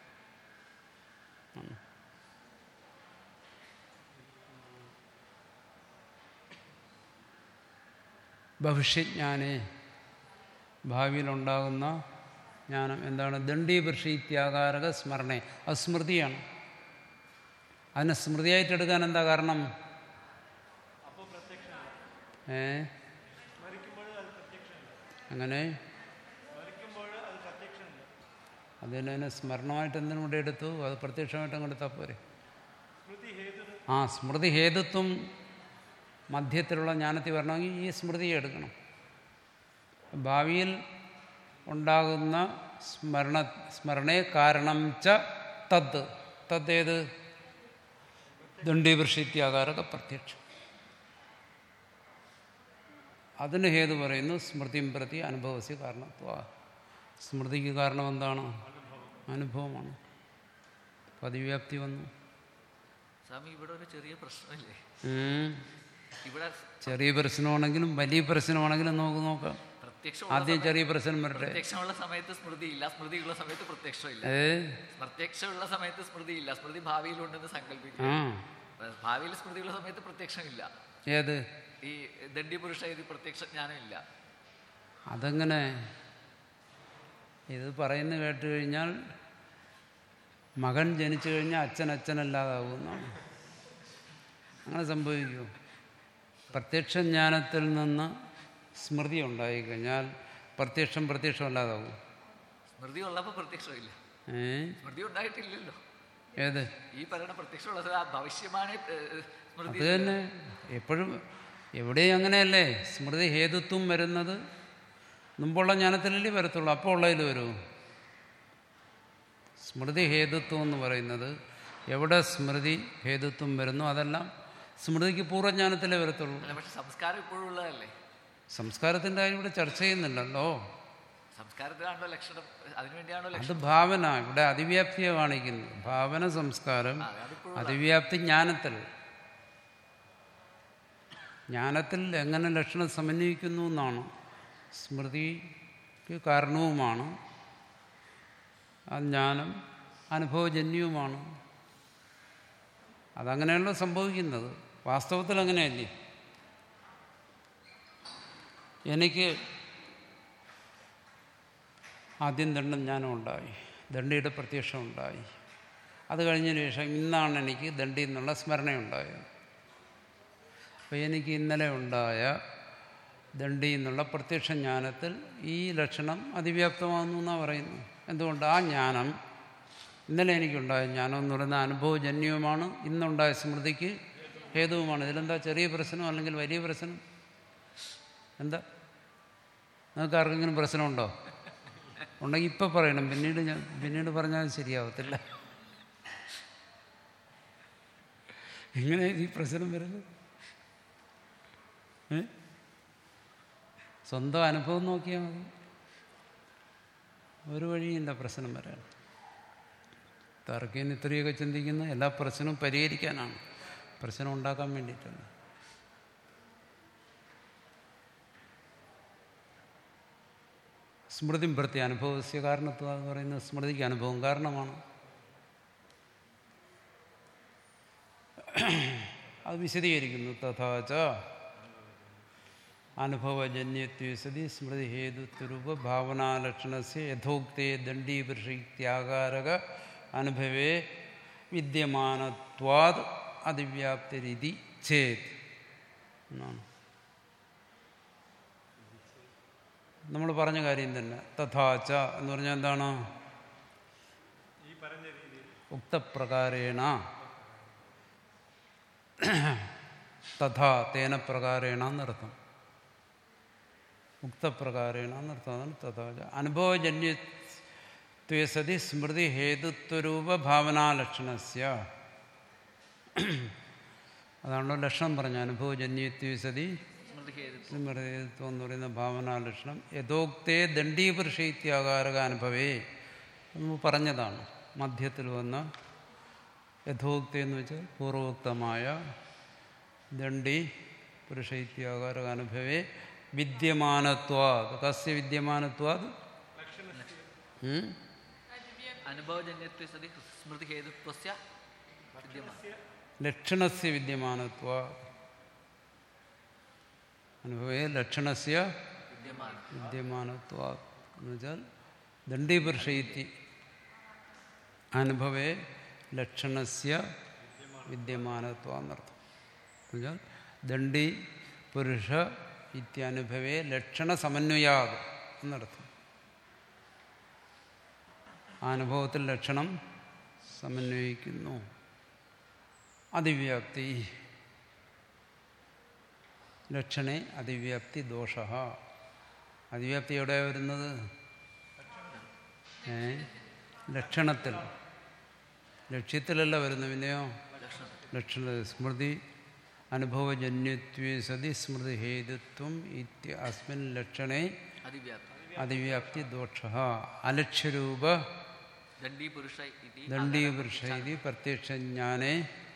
ഭവിഷ്യജ്ഞാനേ ഭാവിയിലുണ്ടാകുന്ന ജ്ഞാനം എന്താണ്? ദണ്ഡീപുരുഷീത്യാകാരക സ്മരണേ. അത് സ്മൃതിയാണ്. അതിനെ സ്മൃതിയായിട്ടെടുക്കാൻ എന്താ കാരണം? ഏ അങ്ങനെ അതിനെ സ്മരണമായിട്ട് എന്തിനും കൂടെ എടുത്തു? അത് പ്രത്യക്ഷമായിട്ട് അങ്ങ് എടുത്താൽ പോരെ. ആ സ്മൃതി ഹേതുത്വം മധ്യത്തിലുള്ള ജ്ഞാനത്തിൽ വരണമെങ്കിൽ ഈ സ്മൃതിയെ എടുക്കണം. ഭാവിയിൽ ഉണ്ടാകുന്ന സ്മരണ സ്മരണേ കാരണം ച തത് തദ്ദേത് ദണ്ഡീവൃഷിത്യാകാരക പ്രത്യക്ഷം. അതിന് ഹേതു പറയുന്നു സ്മൃതിം പ്രതി അനുഭവസ്യ കാരണത്വ. സ്മൃതിക്ക് കാരണം എന്താണ്? അനുഭവമാണ്. പതിവ്യാപ്തി വന്നു.
സ്വാമി ഇവിടെ ഒരു ചെറിയ പ്രശ്നമില്ലേ? ഇവിടെ
ചെറിയ പ്രശ്നമാണെങ്കിലും വലിയ പ്രശ്നമാണെങ്കിലും നമുക്ക് നോക്കാം. ആദ്യം ചെറിയ പ്രശ്നം വരട്ടെ.
പ്രത്യക്ഷമുള്ള സമയത്ത് സ്മൃതി ഇല്ല, സ്മൃതിയുള്ള സമയത്ത് പ്രത്യക്ഷമില്ല. പ്രത്യക്ഷമുള്ള സമയത്ത് സ്മൃതി ഇല്ല, സ്മൃതി ഭാവിയിലുണ്ടെന്ന് സങ്കല്പിക്കുന്നു. ഭാവിയിൽ സ്മൃതിയുള്ള സമയത്ത് പ്രത്യക്ഷമില്ല.
ഏത്?
ഈ ദണ്ഡീപുരുഷ ഇത് പ്രത്യക്ഷ ജ്ഞാനമില്ല.
അതെങ്ങനെ? ഇത് പറയുന്ന കേട്ട് കഴിഞ്ഞാൽ മകൻ ജനിച്ചു കഴിഞ്ഞാൽ അച്ഛൻ അച്ഛനല്ലാതാവുമെന്നാണ്. അങ്ങനെ സംഭവിക്കൂ? പ്രത്യക്ഷ ജ്ഞാനത്തിൽ നിന്ന് സ്മൃതി ഉണ്ടായിക്കഴിഞ്ഞാൽ പ്രത്യക്ഷം പ്രത്യക്ഷം അല്ലാതാവും.
സ്മൃതി ഉള്ളപ്പോൾ പ്രത്യക്ഷമില്ല.
ഏ
സ്മൃതി ഉണ്ടായിട്ടില്ലല്ലോ.
ഏത്?
ഈ പറയുന്ന പ്രത്യക്ഷമുള്ളത് ഭവിഷ്യമാണ് സ്മൃതി.
അത് തന്നെ എപ്പോഴും എവിടെയും അങ്ങനെയല്ലേ. സ്മൃതി ഹേതുത്വം വരുന്നത് മുമ്പുള്ള ജ്ഞാനത്തിലല്ലേ വരത്തുള്ളൂ. അപ്പോൾ ഉള്ളതിൽ വരൂ. സ്മൃതി ഹേതുത്വം എന്ന് പറയുന്നത് എവിടെ സ്മൃതി ഹേതുത്വം വരുന്നു അതെല്ലാം സ്മൃതിക്ക് പൂർവ്വജ്ഞാനത്തിലേ വരത്തുള്ളൂ.
പക്ഷെ സംസ്കാരം ഇപ്പോഴും ഉള്ളതല്ലേ.
സംസ്കാരത്തിൻ്റെ കാര്യം ഇവിടെ ചർച്ച ചെയ്യുന്നില്ലല്ലോ.
സംസ്കാരത്തിലാണല്ലോ ലക്ഷണം. അതിനുവേണ്ടിയാണോ
അത് ഭാവന. ഇവിടെ അതിവ്യാപ്തിയെ കാണിക്കുന്നത്. ഭാവന സംസ്കാരം അതിവ്യാപ്തി ജ്ഞാനത്തിൽ. ജ്ഞാനത്തിൽ എങ്ങനെ ലക്ഷണം സമന്വയിക്കുന്നു എന്നാണ്. സ്മൃതിക്ക് കാരണവുമാണ്. ആ ജ്ഞാനം അനുഭവജന്യവുമാണ്. അതങ്ങനെയല്ലോ സംഭവിക്കുന്നത്. വാസ്തവത്തിൽ അങ്ങനെയല്ലേ. എനിക്ക് ആദ്യം ദണ്ഡം ജ്ഞാനം ഉണ്ടായി, ദണ്ഡിയുടെ പ്രത്യക്ഷം ഉണ്ടായി. അത് കഴിഞ്ഞതിന് ശേഷം ഇന്നാണ് എനിക്ക് ദണ്ഡി എന്നുള്ള സ്മരണയുണ്ടായത്. അപ്പോൾ എനിക്ക് ഇന്നലെ ഉണ്ടായ ദണ്ഡി എന്നുള്ള പ്രത്യക്ഷ ജ്ഞാനത്തിൽ ഈ ലക്ഷണം അതിവ്യാപ്തമാകുന്നു എന്നാണ് പറയുന്നത്. എന്തുകൊണ്ട്? ആ ജ്ഞാനം ഇന്നലെ എനിക്കുണ്ടായ ജ്ഞാനം എന്ന് പറയുന്ന അനുഭവജന്യവുമാണ്, ഇന്നുണ്ടായ സ്മൃതിക്ക് ഹേതുവുമാണ്. ഇതിലെന്താ ചെറിയ പ്രശ്നം അല്ലെങ്കിൽ വലിയ പ്രശ്നം? എന്താ? നിങ്ങൾക്ക് ആർക്കെങ്കിലും പ്രശ്നമുണ്ടോ? ഉണ്ടെങ്കിൽ ഇപ്പം പറയണം. പിന്നീട് ഞാൻ പിന്നീട് പറഞ്ഞാൽ ശരിയാവത്തില്ല. എങ്ങനെ ഈ പ്രശ്നം വരുന്നത്? സ്വന്തം അനുഭവം നോക്കിയാൽ മതി. ഒരു വഴിയില്ല പ്രശ്നം വരാൻ. തർക്കീന് ഇത്രയൊക്കെ ചിന്തിക്കുന്ന എല്ലാ പ്രശ്നവും പരിഹരിക്കാനാണ്, പ്രശ്നം ഉണ്ടാക്കാൻ വേണ്ടിയിട്ടല്ല. സ്മൃതി പ്രത്യ അനുഭവസ്യ കാരണത്വം എന്ന് പറയുന്നത് സ്മൃതിക്ക് അനുഭവം കാരണമാണ്. അത് വിശദീകരിക്കുന്നു. തഥാച അനുഭവജന്യത്വ സതി സ്മൃതി ഹേതുത്വരൂപ ഭാവനാലക്ഷണസ്യ യഥോക്തേ ദണ്ഡീപൃഷീത്യാകാരക അനുഭവേ വിദ്യമാനത്വാത് അതിവ്യാപ്തിരിതി ചേത് എന്നാണ് നമ്മൾ പറഞ്ഞ കാര്യം തന്നെ. തഥാച എന്ന് പറഞ്ഞാൽ എന്താണ്? ഉക്തപ്രകാരേണ തഥാ തേന പ്രകാരേണ എന്നർത്ഥം. ഉക്തപ്രകാരേണ എന്നർത്ഥം. തഥാച അനുഭവജന്യത്വേ സതി സ്മൃതി ഹേതുത്വരൂപ ഭാവനാലക്ഷണസ്യ. അതാണല്ലോ ലക്ഷണം പറഞ്ഞ അനുഭവജന്യത്വേ സതി സ്മൃതി ഹേതുത്വം എന്ന് പറയുന്ന ഭാവനാലക്ഷണം. യഥോക്തേ ദണ്ഡീപുരുഷൈത്യാകാരക അനുഭവേ എന്ന് പറഞ്ഞതാണ്. മധ്യത്തിൽ വന്ന യഥോക്തി എന്ന് വെച്ചാൽ പൂർവോക്തമായ ദണ്ഡി പുരുഷൈത്യാകാരക അനുഭവേ വിദ്യമാനത്വാത്. കസ്യ വിദ്യമാനത്വാത്? ലക്ഷണസ്യ വിദ്യമാനത്വാത്. അനുഭവേ ലക്ഷണസ്യ വിദ്യമാനത്വാത് എന്ന് വെച്ചാൽ ദണ്ഡീപുരുഷൈത്തി അനുഭവേ ലക്ഷണസ്യ വിദ്യമാനത്വം എന്നർത്ഥം. എന്നുവെച്ചാൽ ദണ്ഡി പുരുഷ ഇത്യനുഭവേ ലക്ഷണ സമന്വയാത് എന്നർത്ഥം. ആ അനുഭവത്തിൽ ലക്ഷണം സമന്വയിക്കുന്നു. അതിവ്യാപ്തി ലക്ഷണേ അതിവ്യാപ്തി ദോഷ. അതിവ്യാപ്തി എവിടെയാണ് വരുന്നത്? ഏ ലക്ഷണത്തിൽ, ലക്ഷ്യത്തിലല്ല വരുന്നത്. പിന്നെയോ ലക്ഷണ. സ്മൃതി അനുഭവജന്യത്വേ സതി സ്മൃതി ഹേതുത്വം ഇത്യ അസ്മിൻ ലക്ഷണേ അതിവ്യാപ്തി ദോഷ. അലക്ഷ്യരൂപ ദണ്ഡീപുരുഷ ഇതി പ്രത്യക്ഷജ്ഞാനേ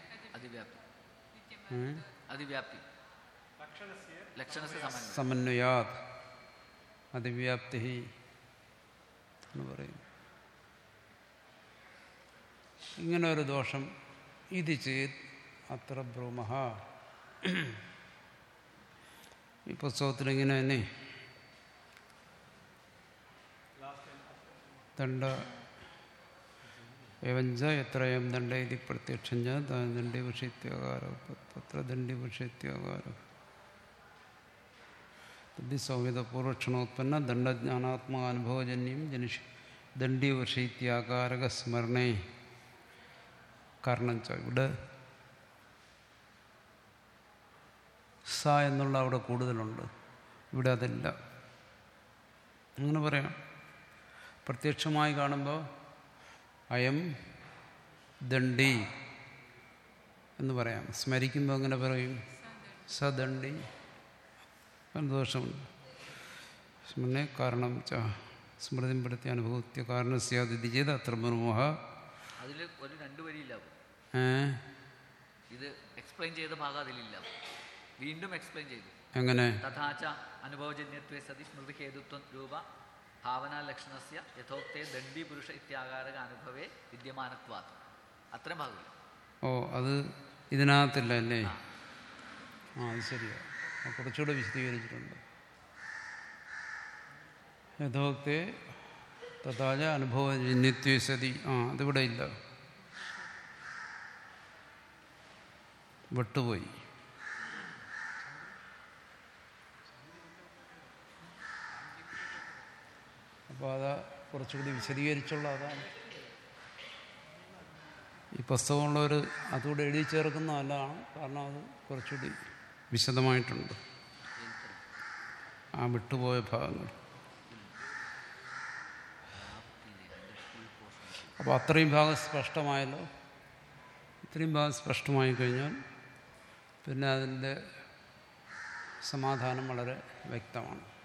സമന്വയാത് അതിവ്യാപ്തി എന്ന് പറയും. ഇങ്ങനെ ഒരു ദോഷം ഇത് ചെയ്ത് അത്ര ബ്രൂമഹ. ഈ പുസ്തകത്തിലിങ്ങനെ തന്നെ ദണ്ഡ എവഞ്ച എത്രയം ദണ്ഡ ഇതി പ്രത്യക്ഷം ദണ്ഡി വിഷയത്യാകാര പത്ര ദണ്ഡി വിഷയത്യാകാര സൗമ്യത പൂർവക്ഷണോത്പന്ന ദണ്ഡജ്ഞാനാത്മാനുഭവജന്യം ജനിഷ ദണ്ഡി വിഷയത്യാകാരക സ്മരണേ. കാരണം വെച്ചാൽ ഇവിടെ സ എന്നുള്ള അവിടെ കൂടുതലുണ്ട്, ഇവിടെ അതില്ല. അങ്ങനെ പറയാം. പ്രത്യക്ഷമായി കാണുമ്പോൾ അയം ദണ്ഡി എന്ന് പറയാം. സ്മരിക്കുമ്പോൾ അങ്ങനെ പറയും സദണ്ഡി. ദോഷമുണ്ട്. സ്മരണ കാരണം ച സ്മൃതിപ്പെടുത്തി അനുഭവത്യ കാരണം സ്യാദിതി ചെയ്ത് അത്ര ബ്രഹ്മ.
അതിൽ ഒരു രണ്ട് വരിയില്ല. ഇത് എക്സ്പ്ലെയിൻ ചെയ്ത ഭാഗം അതിലില്ല. വീണ്ടും എക്സ്പ്ലെയിൻ ചെയ്തു.
എങ്ങനെ?
തഥാച അനുഭവജന്യത്വേ സതി സ്മൃതി ഹേതുത്വം രൂപ ഭാവനാലക്ഷണസ്യ യഥോക്തേ ദണ്ഡി പുരുഷ ഇത്യാകാരക അനുഭവേ വിദ്യമാനത്വാത്. അത്രയും ഭാഗമില്ല.
ഓ, അത് ഇതിനകത്തില്ല അല്ലേ? ആ, അത് ശരിയാണ്. കുറച്ചുകൂടെ വിശദീകരിച്ചിട്ടുണ്ട്. യഥോക്തേ തഥാച അനുഭവജന്യത്വേ സതി. ആ, അതിവിടെ ഇല്ല, വിട്ടുപോയി. അപ്പോൾ അത് കുറച്ചുകൂടി വിശദീകരിച്ചുള്ള അതാണ്. ഈ പുസ്തകമുള്ളവർ അതുകൂടെ എഴുതി ചേർക്കുന്ന നല്ലതാണ്. കാരണം അത് കുറച്ചുകൂടി വിശദമായിട്ടുണ്ട് ആ വിട്ടുപോയ ഭാഗങ്ങൾ. അപ്പോൾ അത്രയും ഭാഗം സ്പഷ്ടമായല്ലോ. ഇത്രയും ഭാഗം സ്പഷ്ടമായി കഴിഞ്ഞാൽ പിന്നെ അതിൻ്റെ സമാധാനം വളരെ വ്യക്തമാണ്.